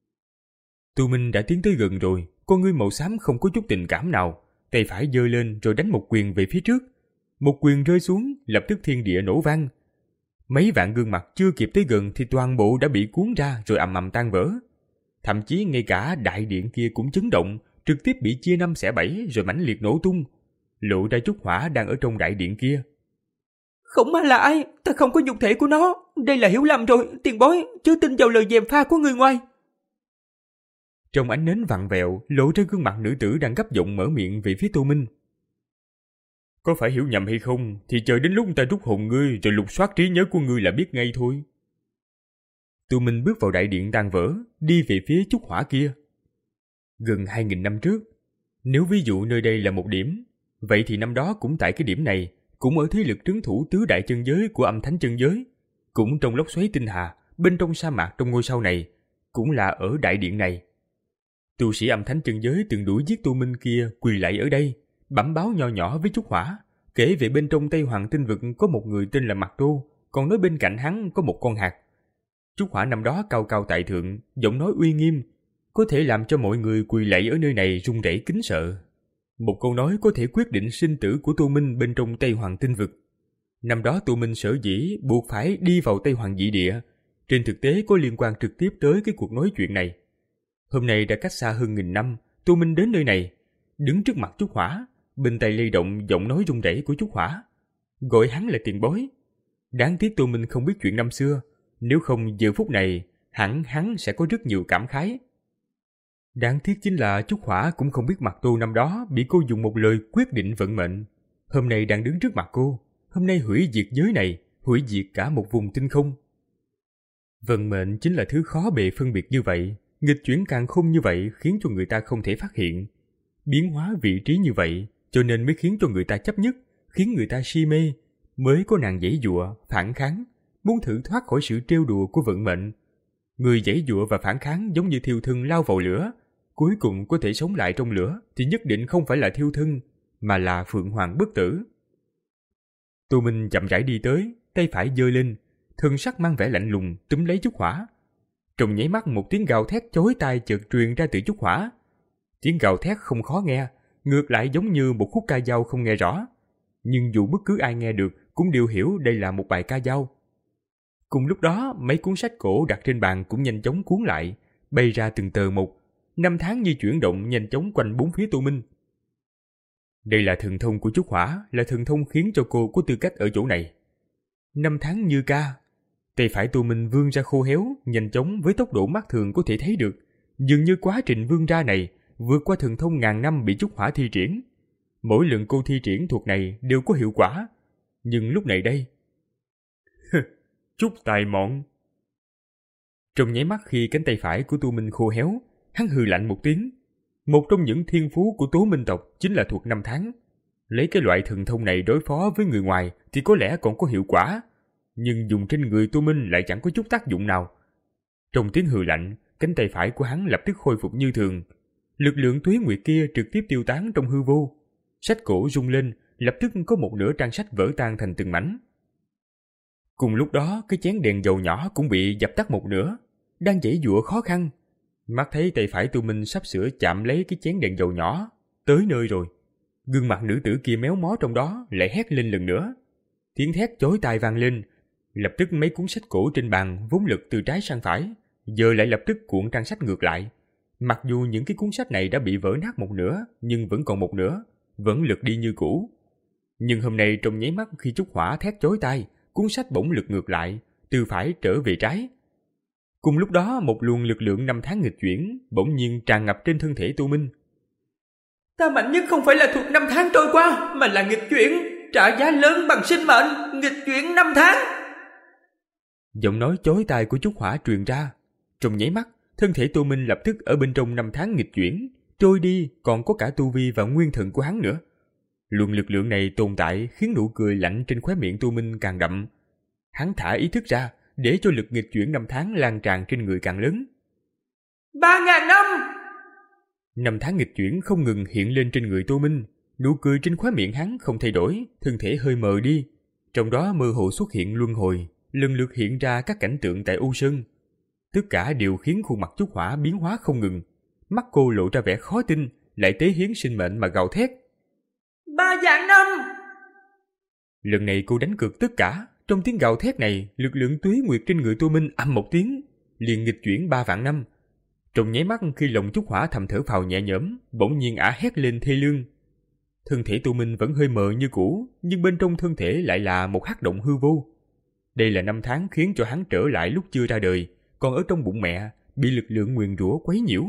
Tô Minh đã tiến tới gần rồi, con ngươi màu xám không có chút tình cảm nào, tay phải giơ lên rồi đánh một quyền về phía trước. Một quyền rơi xuống, lập tức thiên địa nổ vang. Mấy vạn gương mặt chưa kịp tới gần thì toàn bộ đã bị cuốn ra rồi ầm ầm tan vỡ. Thậm chí ngay cả đại điện kia cũng chấn động, trực tiếp bị chia năm xẻ bảy rồi mãnh liệt nổ tung, lộ ra chút hỏa đang ở trong đại điện kia. Khổng ma là ai? Ta không có nhục thể của nó. Đây là hiểu lầm rồi, tiền bối, chứ tin vào lời gièm pha của người ngoài. Trong ánh nến vặn vẹo, lộ ra gương mặt nữ tử đang gấp giọng mở miệng về phía Tô Minh. Có phải hiểu nhầm hay không thì chờ đến lúc ta rút hồn ngươi rồi lục soát trí nhớ của ngươi là biết ngay thôi. Tô Minh bước vào đại điện tan vỡ, đi về phía chút hỏa kia. Gần hai nghìn năm trước, nếu ví dụ nơi đây là một điểm, vậy thì năm đó cũng tại cái điểm này, cũng ở thế lực trấn thủ tứ đại chân giới của âm thánh chân giới, cũng trong lốc xoáy tinh hà, bên trong sa mạc trong ngôi sao này, cũng là ở đại điện này. Tu sĩ âm thánh chân giới từng đuổi giết Tô Minh kia quỳ lạy ở đây, bẩm báo nho nhỏ với chút hỏa, kể về bên trong Tây Hoàng tinh vực có một người tên là Mạc Tô, còn nói bên cạnh hắn có một con hạt. Chút hỏa năm đó cao cao tại thượng, giọng nói uy nghiêm, có thể làm cho mọi người quỳ lạy ở nơi này run rẩy kính sợ. Một câu nói có thể quyết định sinh tử của Tô Minh bên trong Tây Hoàng tinh vực. Năm đó Tô Minh sở dĩ buộc phải đi vào Tây Hoàng dị địa, trên thực tế có liên quan trực tiếp tới cái cuộc nói chuyện này. Hôm nay đã cách xa hơn nghìn năm, Tô Minh đến nơi này, đứng trước mặt chút hỏa, bên tay lay động giọng nói run rẩy của chút hỏa, gọi hắn là tiền bối. Đáng tiếc Tô Minh không biết chuyện năm xưa, nếu không giờ phút này hẳn hắn sẽ có rất nhiều cảm khái. Đáng tiếc chính là chút hỏa cũng không biết Mạc Tô năm đó bị cô dùng một lời quyết định vận mệnh. Hôm nay đang đứng trước mặt cô, hôm nay hủy diệt giới này, hủy diệt cả một vùng tinh không. Vận mệnh chính là thứ khó bề phân biệt như vậy, nghịch chuyển càng không như vậy khiến cho người ta không thể phát hiện. Biến hóa vị trí như vậy cho nên mới khiến cho người ta chấp nhất, khiến người ta si mê, mới có nàng giãy giụa, phản kháng, muốn thử thoát khỏi sự trêu đùa của vận mệnh. Người giãy giụa và phản kháng giống như thiêu thân lao vào lửa, cuối cùng có thể sống lại trong lửa thì nhất định không phải là thiêu thân, mà là phượng hoàng bất tử. Tô Minh chậm rãi đi tới, tay phải giơ lên, thân sắc mang vẻ lạnh lùng túm lấy chút hỏa. Trong nháy mắt một tiếng gào thét chói tai chợt truyền ra từ chút hỏa. Tiếng gào thét không khó nghe, ngược lại giống như một khúc ca dao không nghe rõ, nhưng dù bất cứ ai nghe được cũng đều hiểu đây là một bài ca dao. Cùng lúc đó, mấy cuốn sách cổ đặt trên bàn cũng nhanh chóng cuốn lại, bay ra từng tờ một. Năm tháng như chuyển động nhanh chóng quanh bốn phía Tô Minh. Đây là thần thông của chút hỏa, là thần thông khiến cho cô có tư cách ở chỗ này. Năm tháng như ca. Tay phải Tô Minh vươn ra khô héo, nhanh chóng với tốc độ mắt thường có thể thấy được. Dường như quá trình vươn ra này vượt qua thần thông ngàn năm bị chút hỏa thi triển. Mỗi lần cô thi triển thuật này đều có hiệu quả. Nhưng lúc này đây... chút tài mọn. Trong nháy mắt khi cánh tay phải của Tô Minh khô héo, hắn hừ lạnh một tiếng. Một trong những thiên phú của Tố Minh tộc chính là thuật năm tháng. Lấy cái loại thần thông này đối phó với người ngoài thì có lẽ còn có hiệu quả, nhưng dùng trên người Tô Minh lại chẳng có chút tác dụng nào. Trong tiếng hừ lạnh, cánh tay phải của hắn lập tức khôi phục như thường. Lực lượng tuế nguyệt kia trực tiếp tiêu tán trong hư vô. Sách cổ rung lên, lập tức có một nửa trang sách vỡ tan thành từng mảnh. Cùng lúc đó, cái chén đèn dầu nhỏ cũng bị dập tắt một nửa, đang giãy giụa khó khăn. Mắt thấy tay phải Tô Minh sắp sửa chạm lấy cái chén đèn dầu nhỏ, tới nơi rồi. Gương mặt nữ tử kia méo mó trong đó lại hét lên lần nữa. Tiếng thét chói tai vang lên, lập tức mấy cuốn sách cổ trên bàn vốn lực từ trái sang phải, giờ lại lập tức cuộn trang sách ngược lại. Mặc dù những cái cuốn sách này đã bị vỡ nát một nửa, nhưng vẫn còn một nửa, vẫn lực đi như cũ. Nhưng hôm nay trong nháy mắt khi chút hỏa thét chói tai, cuốn sách bỗng lật ngược lại, từ phải trở về trái. Cùng lúc đó, một luồng lực lượng năm tháng nghịch chuyển bỗng nhiên tràn ngập trên thân thể Tô Minh. Ta mạnh nhất không phải là thuộc năm tháng trôi qua, mà là nghịch chuyển, trả giá lớn bằng sinh mệnh, nghịch chuyển năm tháng. Giọng nói chói tai của Trúc Hỏa truyền ra. Trong nháy mắt, thân thể Tô Minh lập tức ở bên trong năm tháng nghịch chuyển, trôi đi, còn có cả tu vi và nguyên thần của hắn nữa. Luồng lực lượng này tồn tại khiến nụ cười lạnh trên khóe miệng Tô Minh càng đậm. Hắn thả ý thức ra, để cho lực nghịch chuyển năm tháng lan tràn trên người càng lớn. Ba ngàn năm! Năm tháng nghịch chuyển không ngừng hiện lên trên người Tô Minh. Nụ cười trên khóe miệng hắn không thay đổi, thân thể hơi mờ đi. Trong đó mơ hồ xuất hiện luân hồi, lần lượt hiện ra các cảnh tượng tại U Sơn. Tất cả đều khiến khuôn mặt Trúc Hỏa biến hóa không ngừng. Mắt cô lộ ra vẻ khó tin, lại tế hiến sinh mệnh mà gào thét. Ba vạn năm! Lần này cô đánh cược tất cả. Trong tiếng gào thét này, lực lượng tuế nguyệt trên người Tô Minh ầm một tiếng, liền nghịch chuyển ba vạn năm. Trong nháy mắt khi lòng Trúc Hỏa thầm thở phào nhẹ nhõm, bỗng nhiên ả hét lên thê lương. Thân thể Tô Minh vẫn hơi mờ như cũ, nhưng bên trong thân thể lại là một hắc động hư vô. Đây là năm tháng khiến cho hắn trở lại lúc chưa ra đời, còn ở trong bụng mẹ bị lực lượng nguyền rủa quấy nhiễu.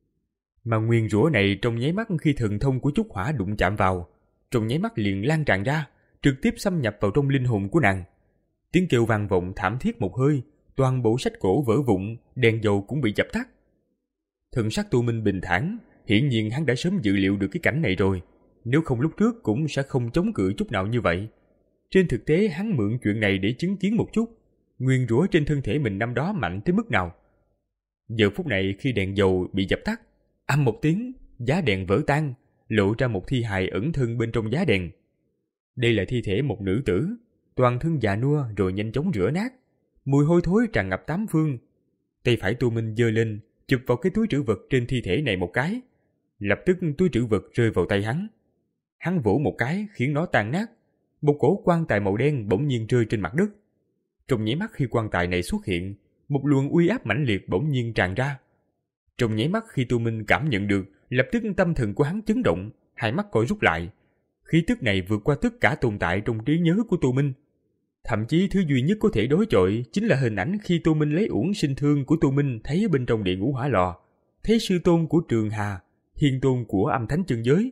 Mà nguyền rủa này trong nháy mắt khi thần thông của Trúc Hỏa đụng chạm vào, trong nháy mắt liền lan tràn ra, trực tiếp xâm nhập vào trong linh hồn của nàng. Tiếng kêu vang vọng thảm thiết một hơi, toàn bộ sách cổ vỡ vụn, đèn dầu cũng bị dập tắt. Thần sắc Tô Minh bình thản, hiển nhiên hắn đã sớm dự liệu được cái cảnh này rồi, nếu không lúc trước cũng sẽ không chống cự chút nào như vậy. Trên thực tế hắn mượn chuyện này để chứng kiến một chút, nguyền rủa trên thân thể mình năm đó mạnh tới mức nào. Giờ phút này khi đèn dầu bị dập tắt, ầm một tiếng, giá đèn vỡ tan, lộ ra một thi hài ẩn thân bên trong giá đèn. Đây là thi thể một nữ tử, toàn thân già nua rồi nhanh chóng rửa nát, mùi hôi thối tràn ngập tám phương. Tay phải Tô Minh giơ lên, chụp vào cái túi trữ vật trên thi thể này một cái. Lập tức túi trữ vật rơi vào tay hắn. Hắn vỗ một cái khiến nó tan nát. Một cổ quan tài màu đen bỗng nhiên rơi trên mặt đất. Trong nháy mắt khi quan tài này xuất hiện, một luồng uy áp mãnh liệt bỗng nhiên tràn ra. Trong nháy mắt khi Tô Minh cảm nhận được, lập tức tâm thần của hắn chấn động, hai mắt co rút lại. Khí tức này vượt qua tất cả tồn tại trong trí nhớ của Tô Minh. Thậm chí thứ duy nhất có thể đối chọi chính là hình ảnh khi Tô Minh lấy uổng sinh thương của Tô Minh thấy bên trong địa ngũ hỏa lò, thấy sư tôn của Trường Hà, hiền tôn của âm thánh chân giới.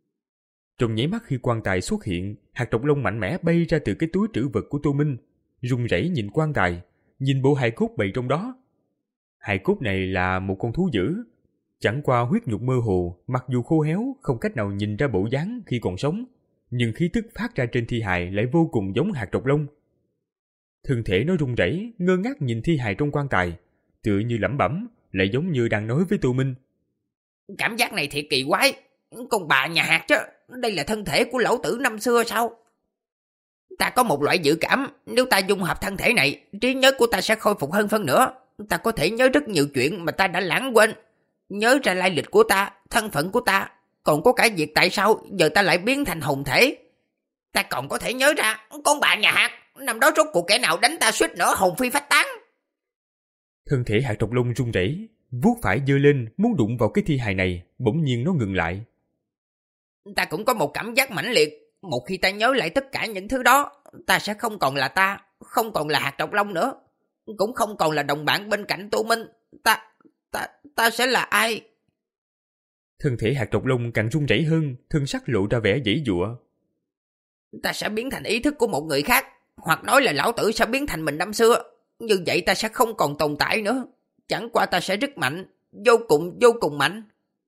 Trong nháy mắt khi quan tài xuất hiện, hạt độc lông mạnh mẽ bay ra từ cái túi trữ vật của Tô Minh, run rẩy nhìn quan tài, nhìn bộ hài cốt bày trong đó. Hài cốt này là một con thú dữ, chẳng qua huyết nhục mơ hồ, mặc dù khô héo, không cách nào nhìn ra bộ dáng khi còn sống, nhưng khí tức phát ra trên thi hài lại vô cùng giống hạt độc lông. Thân thể nó run rẩy, ngơ ngác nhìn thi hài trong quan tài, tựa như lẩm bẩm, lại giống như đang nói với Tô Minh. Cảm giác này thiệt kỳ quái, con bà nhà hạt chứ, đây là thân thể của lão tử năm xưa sao? Ta có một loại dự cảm, nếu ta dung hợp thân thể này, trí nhớ của ta sẽ khôi phục hơn phân nữa. Ta có thể nhớ rất nhiều chuyện mà ta đã lãng quên. Nhớ ra lai lịch của ta, thân phận của ta, còn có cả việc tại sao giờ ta lại biến thành hồn thể. Ta còn có thể nhớ ra, con bà nhà hạt, năm đó rốt cuộc kẻ nào đánh ta suýt nữa hồn phi phách tán. Thân thể hạt độc lông run rẩy, vuốt phải giơ lên muốn đụng vào cái thi hài này, bỗng nhiên nó ngừng lại. Ta cũng có một cảm giác mãnh liệt, một khi ta nhớ lại tất cả những thứ đó, ta sẽ không còn là ta, không còn là hạt độc lông nữa, cũng không còn là đồng bạn bên cạnh Tô Minh. Ta, ta, ta sẽ là ai? Thân thể hạt độc lông càng run rẩy hơn, thân sắc lộ ra vẻ giãy giụa. Ta sẽ biến thành ý thức của một người khác, hoặc nói là lão tử sẽ biến thành mình năm xưa. Như vậy ta sẽ không còn tồn tại nữa. Chẳng qua ta sẽ rất mạnh, vô cùng vô cùng mạnh.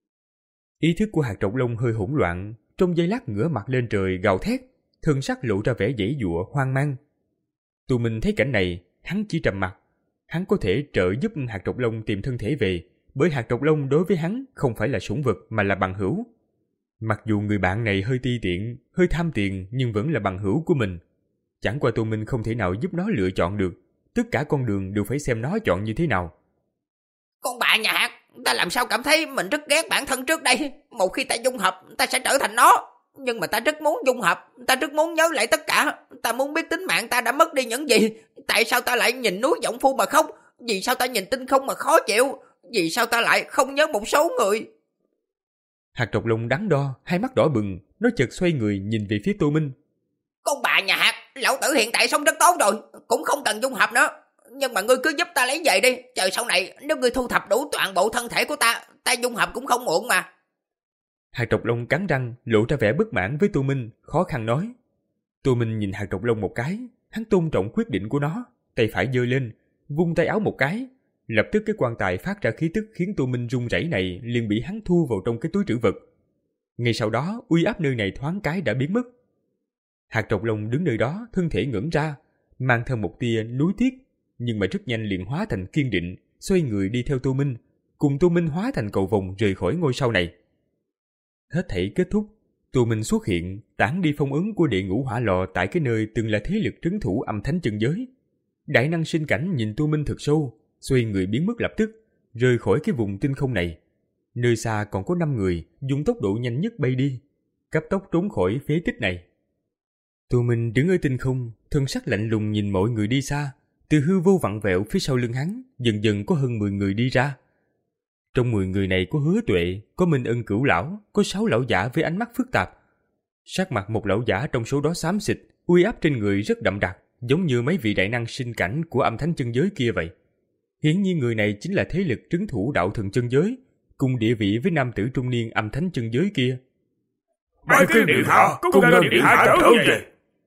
Ý thức của hạt độc lông hơi hỗn loạn, trong giây lát ngửa mặt lên trời gào thét, thân sắc lộ ra vẻ giãy giụa hoang mang. Tô Minh thấy cảnh này, hắn chỉ trầm mặt. Hắn có thể trợ giúp hạt độc lông tìm thân thể về, bởi hạt độc lông đối với hắn không phải là sủng vật mà là bằng hữu. Mặc dù người bạn này hơi ti tiện, hơi tham tiền nhưng vẫn là bằng hữu của mình. Chẳng qua Tô Minh không thể nào giúp nó lựa chọn được, tất cả con đường đều phải xem nó chọn như thế nào. Con bà nhà hạt, ta làm sao cảm thấy mình rất ghét bản thân trước đây. Một khi ta dung hợp, ta sẽ trở thành nó. Nhưng mà ta rất muốn dung hợp, ta rất muốn nhớ lại tất cả. Ta muốn biết tính mạng ta đã mất đi những gì. Tại sao ta lại nhìn núi Giọng Phu mà khóc? Vì sao ta nhìn tinh không mà khó chịu? Vì sao ta lại không nhớ một số người? Hạt độc lông đắn đo, hai mắt đỏ bừng, nó chợt xoay người nhìn về phía Tô Minh. Con bà nhà hạt, lão tử hiện tại sống rất tốt rồi, cũng không cần dung hợp nữa. Nhưng mà ngươi cứ giúp ta lấy về đi, chờ sau này nếu ngươi thu thập đủ toàn bộ thân thể của ta, ta dung hợp cũng không muộn mà. Hạt Độc Long cắn răng, lộ ra vẻ bất mãn với Tô Minh, khó khăn nói. Tô Minh nhìn Hạt Độc Long một cái, hắn tôn trọng quyết định của nó, tay phải giơ lên, vung tay áo một cái, lập tức cái quan tài phát ra khí tức khiến Tô Minh run rẩy này liền bị hắn thu vào trong cái túi trữ vật. Ngay sau đó, uy áp nơi này thoáng cái đã biến mất. Hạt Độc Long đứng nơi đó, thân thể ngẩng ra, mang theo một tia nuối tiếc, nhưng mà rất nhanh liền hóa thành kiên định, xoay người đi theo Tô Minh, cùng Tô Minh hóa thành cầu vồng rời khỏi ngôi sao này. Hết thảy kết thúc, Tô Minh xuất hiện, tản đi phong ấn của địa ngũ hỏa lò tại cái nơi từng là thế lực trấn thủ âm thánh chân giới. Đại năng sinh cảnh nhìn Tô Minh thật sâu, xoay người biến mất lập tức, rời khỏi cái vùng tinh không này. Nơi xa còn có năm người dùng tốc độ nhanh nhất bay đi, cấp tốc trốn khỏi phế tích này. Tô Minh đứng ở tinh không, thân sắc lạnh lùng nhìn mọi người đi xa. Từ hư vô vặn vẹo phía sau lưng hắn, dần dần có hơn mười người đi ra. Trong mười người này có Hứa Tuệ, có Minh Ân Cửu Lão, có sáu lão giả với ánh mắt phức tạp. Sắc mặt một lão giả trong số đó xám xịt, uy áp trên người rất đậm đặc, giống như mấy vị đại năng sinh cảnh của âm thánh chân giới kia vậy. Hiển nhiên người này chính là thế lực trấn thủ đạo thần chân giới, cùng địa vị với nam tử trung niên âm thánh chân giới kia. Bái kiến điện hạ, cung lên điện hạ trở về.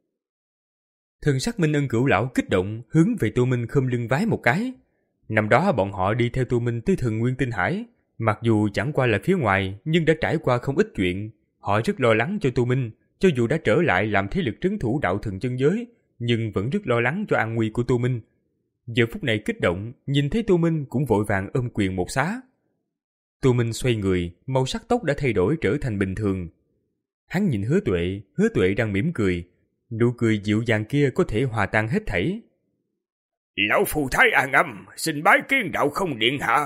Thần sắc Minh Ân Cửu Lão kích động, hướng về Tô Minh khom lưng vái một cái. Năm đó bọn họ đi theo Tô Minh tới Thần Nguyên Tinh Hải, mặc dù chẳng qua là phía ngoài, nhưng đã trải qua không ít chuyện. Họ rất lo lắng cho Tô Minh, cho dù đã trở lại làm thế lực trấn thủ đạo thần chân giới, nhưng vẫn rất lo lắng cho an nguy của Tô Minh. Giờ phút này kích động, nhìn thấy Tô Minh cũng vội vàng ôm quyền một xá. Tô Minh xoay người, màu sắc tóc đã thay đổi trở thành bình thường. Hắn nhìn Hứa Tuệ, Hứa Tuệ đang mỉm cười. Nụ cười dịu dàng kia có thể hòa tan hết thảy. Lão phù thái an âm, xin bái kiến đạo không điện hạ.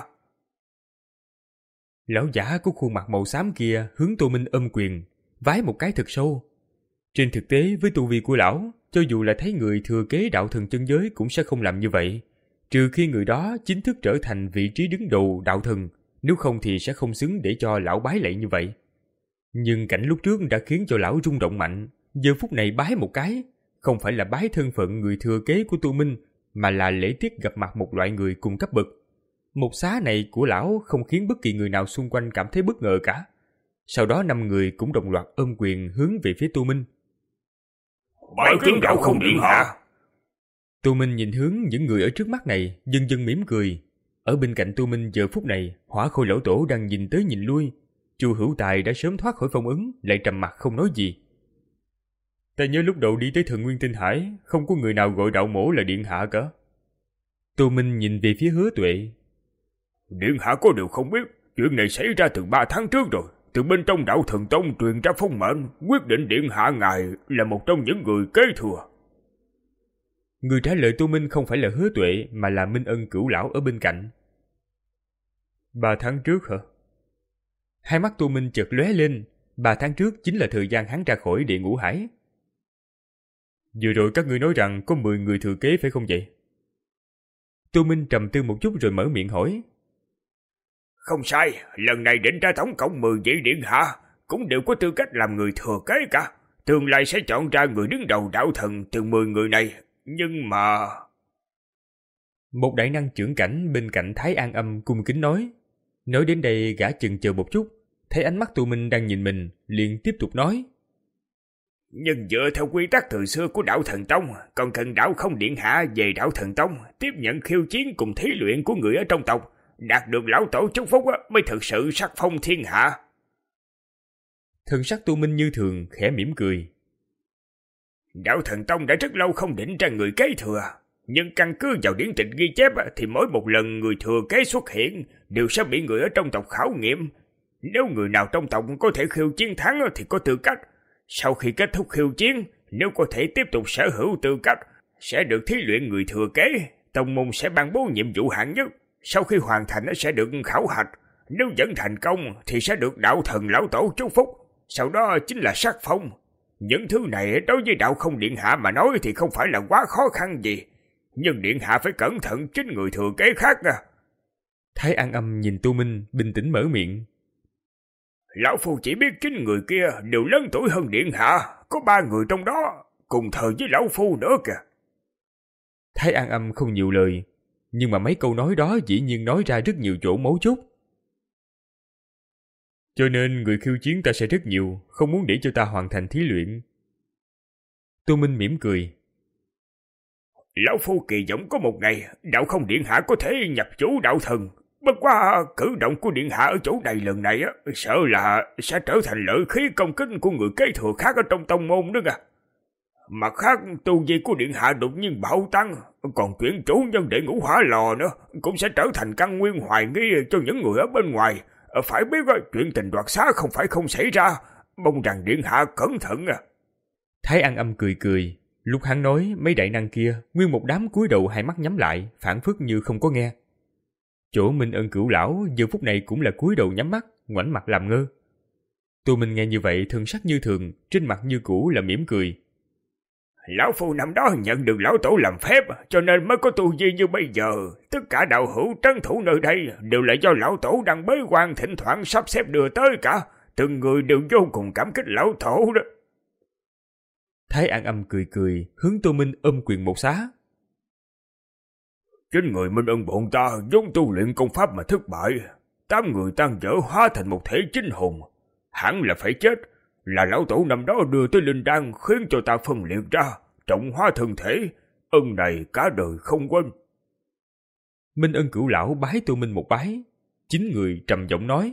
Lão giả có khuôn mặt màu xám kia hướng Tô Minh ôm quyền, vái một cái thật sâu. Trên thực tế với tu vi của lão, cho dù là thấy người thừa kế đạo thần chân giới cũng sẽ không làm như vậy, trừ khi người đó chính thức trở thành vị trí đứng đầu đạo thần, nếu không thì sẽ không xứng để cho lão bái lạy như vậy. Nhưng cảnh lúc trước đã khiến cho lão rung động mạnh. Giờ phút này bái một cái, không phải là bái thân phận người thừa kế của Tô Minh, mà là lễ tiết gặp mặt một loại người cùng cấp bậc. Một xá này của lão không khiến bất kỳ người nào xung quanh cảm thấy bất ngờ cả. Sau đó năm người cũng đồng loạt ôm quyền hướng về phía Tô Minh. Bái kiến đạo không điện hạ. Tô Minh nhìn hướng những người ở trước mắt này, dần dần mỉm cười. Ở bên cạnh Tô Minh giờ phút này, Hỏa Khôi lão tổ đang nhìn tới nhìn lui. Chu Hữu Tài đã sớm thoát khỏi phong ấn, lại trầm mặt không nói gì. Ta nhớ lúc đầu đi tới Thần Nguyên Tinh Hải, không có người nào gọi đạo mổ là điện hạ cả. Tô Minh nhìn về phía Hứa Tuệ. Điện hạ có điều không biết, chuyện này xảy ra từ ba tháng trước rồi. Từ bên trong đạo thần tông truyền ra phong mệnh, quyết định điện hạ ngài là một trong những người kế thừa. Người trả lời Tô Minh không phải là Hứa Tuệ, mà là Minh Ân Cửu Lão ở bên cạnh. Ba tháng trước hả? Hai mắt Tô Minh chợt lóe lên. Ba tháng trước chính là thời gian hắn ra khỏi địa ngũ hải. Vừa rồi các ngươi nói rằng có mười người thừa kế phải không vậy? Tô Minh trầm tư một chút rồi mở miệng hỏi. Không sai, lần này định ra tổng cộng mười vị điện hạ, cũng đều có tư cách làm người thừa kế cả. Tương lai sẽ chọn ra người đứng đầu đạo thần từ mười người này, nhưng mà... Một đại năng trưởng cảnh bên cạnh Thái An Âm cung kính nói. Nói đến đây gã chần chờ một chút, thấy ánh mắt Tô Minh đang nhìn mình, liền tiếp tục nói. Nhưng dựa theo quy tắc từ xưa của đạo thần tông, còn cần đạo không điện hạ về đạo thần tông, tiếp nhận khiêu chiến cùng thí luyện của người ở trong tộc, đạt được lão tổ chúc phúc mới thực sự sắc phong thiên hạ. Thần sắc Tô Minh như thường, khẽ mỉm cười. Đạo thần tông đã rất lâu không định ra người kế thừa, nhưng căn cứ vào điển tịch ghi chép thì mỗi một lần người thừa kế xuất hiện đều sẽ bị người ở trong tộc khảo nghiệm. Nếu người nào trong tộc có thể khiêu chiến thắng thì có tư cách. Sau khi kết thúc khiêu chiến, nếu có thể tiếp tục sở hữu tư cách, sẽ được thí luyện người thừa kế. Tông môn sẽ ban bố nhiệm vụ hạng nhất. Sau khi hoàn thành sẽ được khảo hạch. Nếu vẫn thành công thì sẽ được đạo thần lão tổ chúc phúc. Sau đó chính là sắc phong. Những thứ này đối với đạo không điện hạ mà nói thì không phải là quá khó khăn gì. Nhưng điện hạ phải cẩn thận chính người thừa kế khác à. Thái An Âm nhìn Tô Minh bình tĩnh mở miệng. Lão phu chỉ biết chính người kia đều lớn tuổi hơn điện hạ. Có ba người trong đó, cùng thờ với lão phu nữa kìa. Thái An Âm không nhiều lời, nhưng mà mấy câu nói đó dĩ nhiên nói ra rất nhiều chỗ mấu chốt. Cho nên người khiêu chiến ta sẽ rất nhiều, không muốn để cho ta hoàn thành thí luyện. Tô Minh mỉm cười. Lão phu kỳ vọng có một ngày đạo không điện hạ có thể nhập chủ đạo thần. Bất quá cử động của điện hạ ở chỗ này lần này á, sợ là sẽ trở thành lợi khí công kích của người kế thừa khác ở trong tông môn nữa à. Mặt khác, tu vi của điện hạ đột nhiên bạo tăng, còn chuyện chủ nhân để ngũ hỏa lò nữa cũng sẽ trở thành căn nguyên hoài nghi cho những người ở bên ngoài. Phải biết chuyện tình đoạt xá không phải không xảy ra, mong rằng điện hạ cẩn thận à. Thái An Âm cười cười, lúc hắn nói mấy đại năng kia nguyên một đám cúi đầu hai mắt nhắm lại, phảng phất như không có nghe. Chỗ Minh Ân Cửu lão giờ phút này cũng là cúi đầu nhắm mắt, ngoảnh mặt làm ngơ. Tô Minh nghe như vậy thân sắc như thường, trên mặt như cũ là mỉm cười. Lão phu năm đó nhận được lão tổ làm phép, cho nên mới có tu vi như bây giờ. Tất cả đạo hữu trấn thủ nơi đây đều là do lão tổ đang bế quan thỉnh thoảng sắp xếp đưa tới cả. Từng người đều vô cùng cảm kích lão tổ đó. Thái An Âm cười cười, hướng Tô Minh ôm quyền một xá. Chính người Minh Ân bọn ta vốn tu luyện công pháp mà thất bại. Tám người tan vỡ hóa thành một thể chính hồn. Hẳn là phải chết. Là lão tổ năm đó đưa tới linh đan khiến cho ta phân liệt ra, trọng hóa thân thể. Ân này cả đời không quên. Minh Ân Cửu lão bái Tô Minh một bái. Chín người trầm giọng nói.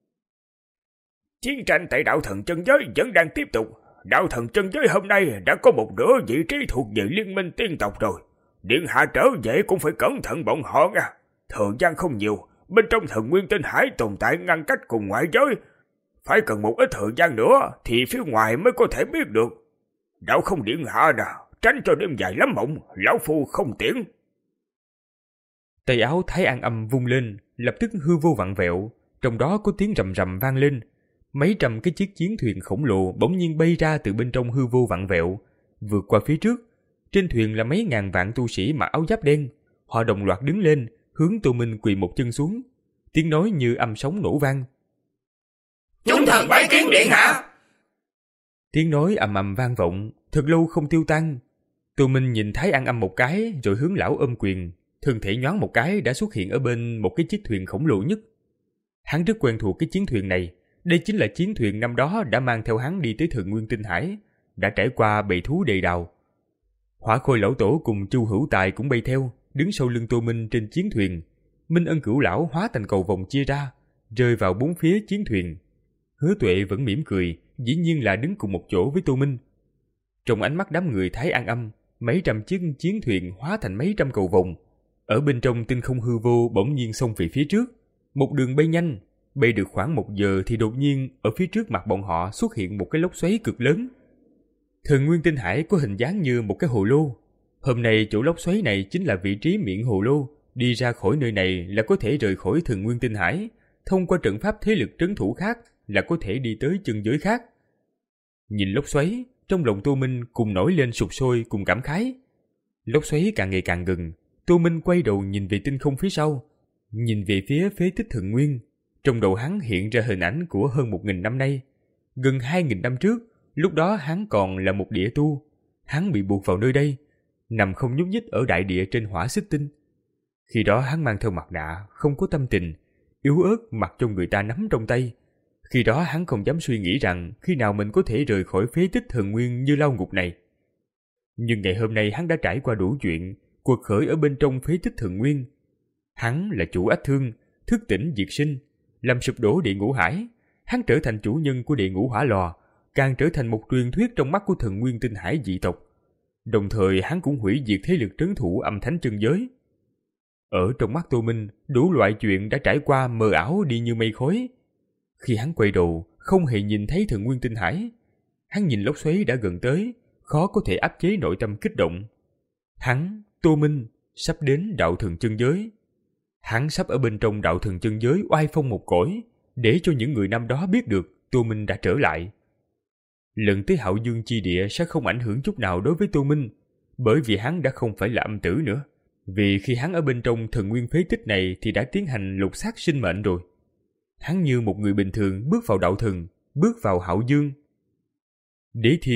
Chiến tranh tại đạo thần chân giới vẫn đang tiếp tục. Đạo thần chân giới hôm nay đã có một nửa vị trí thuộc về liên minh tiên tộc rồi. Điện hạ trở về cũng phải cẩn thận bọn họ nha. Thời gian không nhiều, bên trong thần nguyên tinh hải tồn tại ngăn cách cùng ngoại giới. Phải cần một ít thời gian nữa thì phía ngoài mới có thể biết được. Đạo không điện hạ nè, tránh cho đêm dài lắm mộng, lão phu không tiễn. Tay áo Thái An Âm vung lên, lập tức hư vô vặn vẹo, trong đó có tiếng rầm rầm vang lên. Mấy trăm cái chiếc chiến thuyền khổng lồ bỗng nhiên bay ra từ bên trong hư vô vặn vẹo, vượt qua phía trước. Trên thuyền là mấy ngàn vạn tu sĩ mặc áo giáp đen, họ đồng loạt đứng lên, hướng Tô Minh quỳ một chân xuống. Tiếng nói như âm sóng nổ vang. Chúng thần bái kiến điện hạ. Tiếng nói ầm ầm vang vọng, thật lâu không tiêu tan. Tô Minh nhìn Thái An Âm một cái, rồi hướng lão ôm quyền, thân thể nhoáng một cái đã xuất hiện ở bên một cái chiếc thuyền khổng lồ nhất. Hắn rất quen thuộc cái chiến thuyền này, đây chính là chiến thuyền năm đó đã mang theo hắn đi tới Thần Nguyên Tinh Hải, đã trải qua bầy thú đầy đào. Hỏa Khôi lão tổ cùng Chu Hữu Tài cũng bay theo, đứng sau lưng Tô Minh trên chiến thuyền. Minh Ân Cửu lão hóa thành cầu vòng chia ra, rơi vào bốn phía chiến thuyền. Hứa Tuệ vẫn mỉm cười, dĩ nhiên là đứng cùng một chỗ với Tô Minh. Trong ánh mắt đám người Thái An Âm, mấy trăm chiếc chiến thuyền hóa thành mấy trăm cầu vòng. Ở bên trong tinh không hư vô bỗng nhiên xông về phía trước, một đường bay nhanh, bay được khoảng một giờ thì đột nhiên ở phía trước mặt bọn họ xuất hiện một cái lốc xoáy cực lớn. Thần Nguyên Tinh Hải có hình dáng như một cái hồ lô. Hôm nay chỗ lốc xoáy này chính là vị trí miệng hồ lô, đi ra khỏi nơi này là có thể rời khỏi Thần Nguyên Tinh Hải, thông qua trận pháp thế lực trấn thủ khác là có thể đi tới chân giới khác. Nhìn lốc xoáy, trong lòng Tô Minh cùng nổi lên sục sôi cùng cảm khái. Lốc xoáy càng ngày càng gần, Tô Minh quay đầu nhìn về tinh không phía sau, nhìn về phía phế tích Thần Nguyên. Trong đầu hắn hiện ra hình ảnh của hơn một nghìn năm nay. Gần hai nghìn năm trước, lúc đó hắn còn là một địa tu. Hắn bị buộc vào nơi đây, nằm không nhúc nhích ở đại địa trên Hỏa Xích Tinh. Khi đó hắn mang theo mặt nạ, không có tâm tình, yếu ớt mặc cho người ta nắm trong tay. Khi đó hắn không dám suy nghĩ rằng khi nào mình có thể rời khỏi phế tích Thần Nguyên như lao ngục này. Nhưng ngày hôm nay hắn đã trải qua đủ chuyện, cuộc khởi ở bên trong phế tích Thần Nguyên. Hắn là chủ ách thương, thức tỉnh diệt sinh, làm sụp đổ địa ngũ hải. Hắn trở thành chủ nhân của địa ngũ hỏa lò, càng trở thành một truyền thuyết trong mắt của Thần Nguyên Tinh Hải dị tộc. Đồng thời hắn cũng hủy diệt thế lực trấn thủ âm thánh chân giới. Ở trong mắt Tô Minh, đủ loại chuyện đã trải qua mờ ảo đi như mây khói. Khi hắn quay đầu, không hề nhìn thấy Thần Nguyên Tinh Hải. Hắn nhìn lốc xoáy đã gần tới, khó có thể áp chế nội tâm kích động. Hắn, Tô Minh, sắp đến đạo thần chân giới. Hắn sắp ở bên trong đạo thần chân giới oai phong một cõi, để cho những người năm đó biết được Tô Minh đã trở lại. Lần tới Hạo Dương chi địa sẽ không ảnh hưởng chút nào đối với Tô Minh, bởi vì hắn đã không phải là âm tử nữa. Vì khi hắn ở bên trong Thần Nguyên phế tích này thì đã tiến hành lục xác sinh mệnh rồi. Hắn như một người bình thường bước vào đạo thần, bước vào Hạo Dương. Đế Thiên,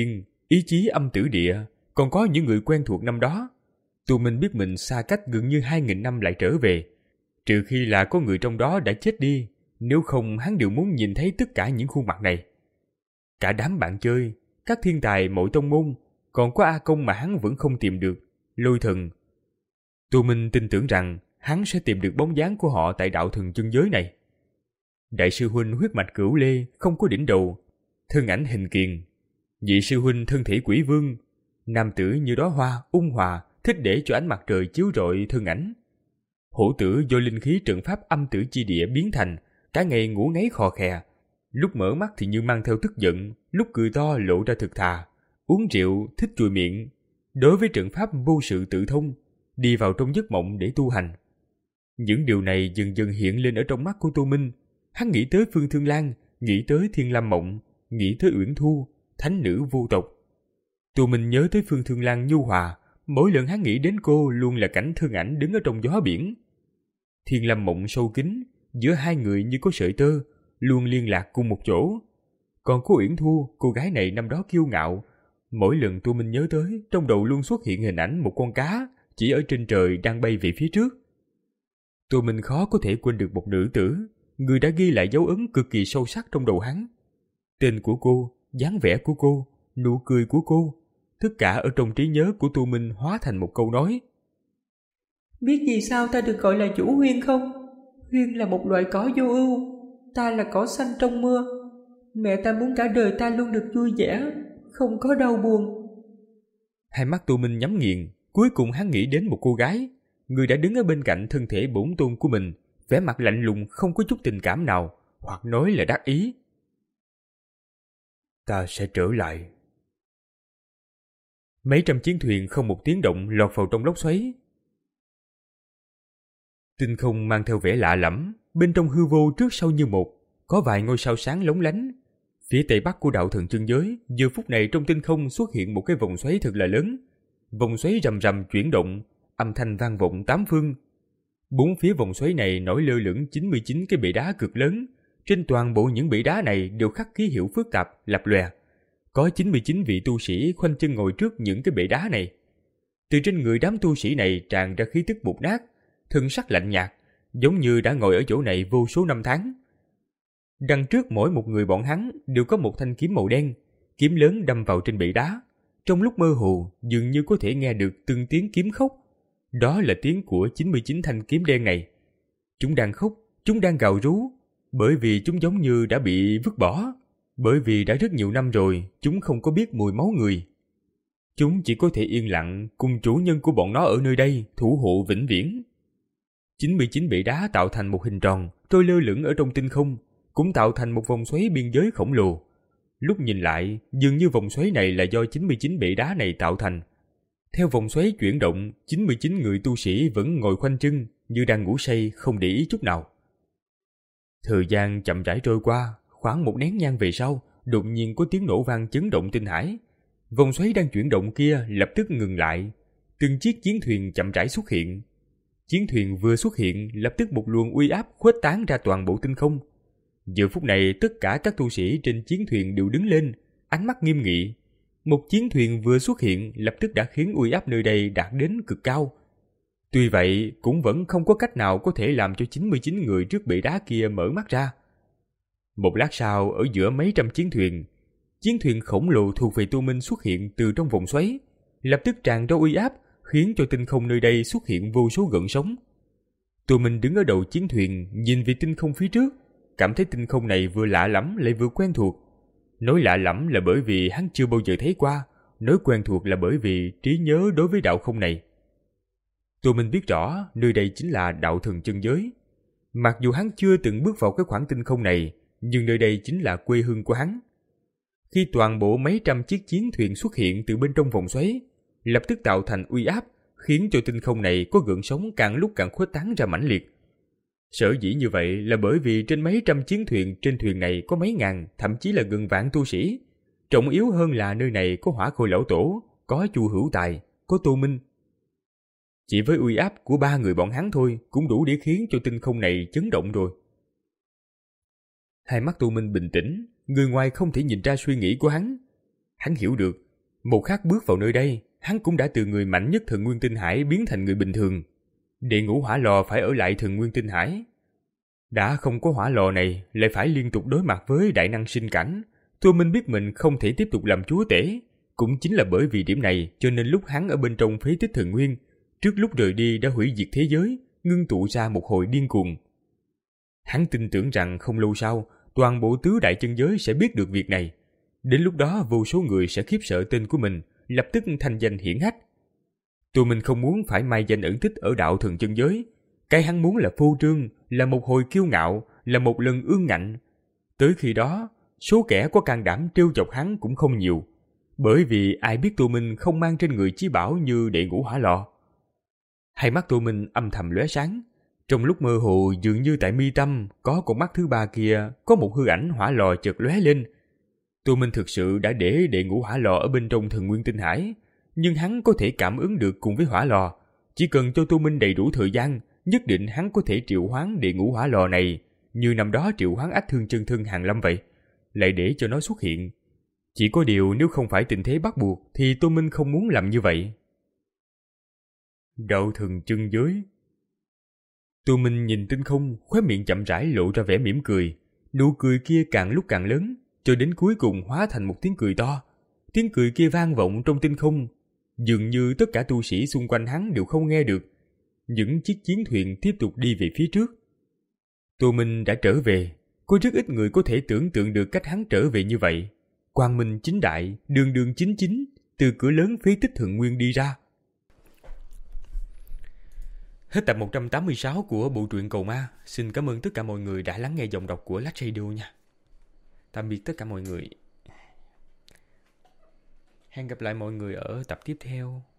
ý chí âm tử địa, còn có những người quen thuộc năm đó. Tô Minh biết mình xa cách gần như hai nghìn năm lại trở về, trừ khi là có người trong đó đã chết đi, nếu không hắn đều muốn nhìn thấy tất cả những khuôn mặt này. Cả đám bạn chơi, các thiên tài mọi tông môn, còn có A Công mà hắn vẫn không tìm được, Lôi Thần. Tô Minh tin tưởng rằng hắn sẽ tìm được bóng dáng của họ tại đạo thần chân giới này. Đại sư huynh huyết mạch Cửu Lê không có đỉnh đầu, thân ảnh hình kiền. Nhị sư huynh thân thể quỷ vương, nam tử như đóa hoa ung hòa, thích để cho ánh mặt trời chiếu rọi thân ảnh. Hổ tử do linh khí trận pháp âm tử chi địa biến thành, cả ngày ngủ ngáy khò khè, lúc mở mắt thì như mang theo tức giận, lúc cười to lộ ra thực thà. Uống rượu thích chùi miệng, đối với trận pháp vô sự tự thông, đi vào trong giấc mộng để tu hành. Những điều này dần dần hiện lên ở trong mắt của Tô Minh. Hắn nghĩ tới Phương Thương Lan, nghĩ tới Thiên Lam Mộng, nghĩ tới Uyển Thu, thánh nữ vô tộc. Tô Minh nhớ tới Phương Thương Lan nhu hòa, mỗi lần hắn nghĩ đến cô luôn là cảnh thân ảnh đứng ở trong gió biển. Thiên Lam Mộng sâu kín, giữa hai người như có sợi tơ, luôn liên lạc cùng một chỗ. Còn cô Uyển Thu, cô gái này năm đó kiêu ngạo, mỗi lần Tô Minh nhớ tới, trong đầu luôn xuất hiện hình ảnh một con cá chỉ ở trên trời đang bay về phía trước. Tô Minh khó có thể quên được một nữ tử, người đã ghi lại dấu ấn cực kỳ sâu sắc trong đầu hắn. Tên của cô, dáng vẻ của cô, nụ cười của cô, tất cả ở trong trí nhớ của Tô Minh hóa thành một câu nói. Biết vì sao ta được gọi là Vũ Huyên không? Huyên là một loại cỏ vô ưu, ta là cỏ xanh trong mưa. Mẹ ta muốn cả đời ta luôn được vui vẻ, không có đau buồn. Hai mắt Tô Minh nhắm nghiền, cuối cùng hắn nghĩ đến một cô gái, người đã đứng ở bên cạnh thân thể bổn tôn của mình, vẻ mặt lạnh lùng không có chút tình cảm nào, hoặc nói là đắc ý. Ta sẽ trở lại. Mấy trăm chiến thuyền không một tiếng động lọt vào trong lốc xoáy. Tinh không mang theo vẻ lạ lẫm, bên trong hư vô trước sau như một, có vài ngôi sao sáng lóng lánh. Phía tây bắc của đạo thần chân giới, giờ phút này trong tinh không xuất hiện một cái vòng xoáy thật là lớn. Vòng xoáy rầm rầm chuyển động, âm thanh vang vọng tám phương. Bốn phía vòng xoáy này nổi lơ lửng chín mươi chín cái bệ đá cực lớn. Trên toàn bộ những bệ đá này đều khắc ký hiệu phức tạp, lập lòe. Có chín mươi chín vị tu sĩ khoanh chân ngồi trước những cái bệ đá này. Từ trên người đám tu sĩ này tràn ra khí tức mục nát, thân sắc lạnh nhạt, giống như đã ngồi ở chỗ này vô số năm tháng. Đằng trước mỗi một người bọn hắn đều có một thanh kiếm màu đen, kiếm lớn đâm vào trên bệ đá. Trong lúc mơ hồ, dường như có thể nghe được từng tiếng kiếm khóc. Đó là tiếng của chín mươi chín thanh kiếm đen này. Chúng đang khóc, chúng đang gào rú, bởi vì chúng giống như đã bị vứt bỏ. Bởi vì đã rất nhiều năm rồi, chúng không có biết mùi máu người. Chúng chỉ có thể yên lặng cùng chủ nhân của bọn nó ở nơi đây thủ hộ vĩnh viễn. chín mươi chín bệ đá tạo thành một hình tròn, trôi lơ lửng ở trong tinh không, cũng tạo thành một vòng xoáy biên giới khổng lồ. Lúc nhìn lại, dường như vòng xoáy này là do chín mươi chín bệ đá này tạo thành. Theo vòng xoáy chuyển động, chín mươi chín người tu sĩ vẫn ngồi khoanh chân, như đang ngủ say, không để ý chút nào. Thời gian chậm rãi trôi qua, khoảng một nén nhang về sau, đột nhiên có tiếng nổ vang chấn động tinh hải. Vòng xoáy đang chuyển động kia lập tức ngừng lại. Từng chiếc chiến thuyền chậm rãi xuất hiện. Chiến thuyền vừa xuất hiện, lập tức một luồng uy áp khuếch tán ra toàn bộ tinh không. Giờ phút này tất cả các tu sĩ trên chiến thuyền đều đứng lên, ánh mắt nghiêm nghị. Một chiến thuyền vừa xuất hiện lập tức đã khiến uy áp nơi đây đạt đến cực cao. Tuy vậy, cũng vẫn không có cách nào có thể làm cho chín mươi chín người trước bệ đá kia mở mắt ra. Một lát sau, ở giữa mấy trăm chiến thuyền, chiến thuyền khổng lồ thuộc về Tô Minh xuất hiện từ trong vòng xoáy, lập tức tràn ra uy áp, khiến cho tinh không nơi đây xuất hiện vô số gợn sóng. Tô Minh đứng ở đầu chiến thuyền, nhìn về tinh không phía trước, cảm thấy tinh không này vừa lạ lẫm lại vừa quen thuộc. Nói lạ lẫm là bởi vì hắn chưa bao giờ thấy qua, nói quen thuộc là bởi vì trí nhớ đối với đạo không này. Tô Minh biết rõ nơi đây chính là đạo thần chân giới. Mặc dù hắn chưa từng bước vào cái khoảng tinh không này, nhưng nơi đây chính là quê hương của hắn. Khi toàn bộ mấy trăm chiếc chiến thuyền xuất hiện từ bên trong vòng xoáy, lập tức tạo thành uy áp, khiến cho tinh không này có gợn sóng càng lúc càng khuếch tán ra mãnh liệt. Sở dĩ như vậy là bởi vì trên mấy trăm chiến thuyền trên thuyền này có mấy ngàn, thậm chí là gần vạn tu sĩ. Trọng yếu hơn là nơi này có Hỏa Khôi Lão Tổ, có Chu Hữu Tài, có Tô Minh. Chỉ với uy áp của ba người bọn hắn thôi cũng đủ để khiến cho tinh không này chấn động rồi. Hai mắt Tô Minh bình tĩnh, người ngoài không thể nhìn ra suy nghĩ của hắn. Hắn hiểu được, Một khắc bước vào nơi đây, hắn cũng đã từ người mạnh nhất Thần Nguyên Tinh Hải biến thành người bình thường. Đệ ngũ hỏa lò phải ở lại Thần Nguyên Tinh Hải. Đã không có hỏa lò này, lại phải liên tục đối mặt với đại năng sinh cảnh. Tô Minh biết mình không thể tiếp tục làm chúa tể. Cũng chính là bởi vì điểm này cho nên lúc hắn ở bên trong phế tích Thần Nguyên, trước lúc rời đi đã hủy diệt thế giới, ngưng tụ ra một hồi điên cuồng. Hắn tin tưởng rằng không lâu sau, toàn bộ tứ đại chân giới sẽ biết được việc này. Đến lúc đó vô số người sẽ khiếp sợ tên của mình, lập tức thành danh hiển hách. Tụi mình không muốn phải mai danh ẩn tích ở đạo thần chân giới. Cái hắn muốn là phô trương, là một hồi kiêu ngạo, là một lần ương ngạnh. Tới khi đó, số kẻ có can đảm trêu chọc hắn cũng không nhiều. Bởi vì ai biết tụi mình không mang trên người chí bảo như đệ ngũ hỏa lò. Hai mắt tụi mình âm thầm lóe sáng. Trong lúc mơ hồ dường như tại mi tâm có con mắt thứ ba kia có một hư ảnh hỏa lò chợt lóe lên. Tụi mình thực sự đã để đệ ngũ hỏa lò ở bên trong Thần Nguyên Tinh Hải, nhưng hắn có thể cảm ứng được cùng với hỏa lò. Chỉ cần cho Tô Minh đầy đủ thời gian, nhất định hắn có thể triệu hoán đệ ngũ hỏa lò này, như năm đó triệu hoán Ách Thương Chân Thân Hàn Lâm vậy, lại để cho nó xuất hiện. Chỉ có điều nếu không phải tình thế bắt buộc thì Tô Minh không muốn làm như vậy. Đạo thần chân giới. Tô Minh nhìn tinh không, khóe miệng chậm rãi lộ ra vẻ mỉm cười. Nụ cười kia càng lúc càng lớn, cho đến cuối cùng hóa thành một tiếng cười to. Tiếng cười kia vang vọng trong tinh không, dường như tất cả tu sĩ xung quanh hắn đều không nghe được. Những chiếc chiến thuyền tiếp tục đi về phía trước. Tô Minh đã trở về, có rất ít người có thể tưởng tượng được cách hắn trở về như vậy. Quang minh chính đại, đường đường chính chính, từ cửa lớn phế tích Thượng Nguyên đi ra. Hết tập một trăm tám mươi sáu của bộ truyện Cầu Ma. Xin cảm ơn tất cả mọi người đã lắng nghe giọng đọc của Lách Radio nha. Tạm biệt tất cả mọi người. Hẹn gặp lại mọi người ở tập tiếp theo.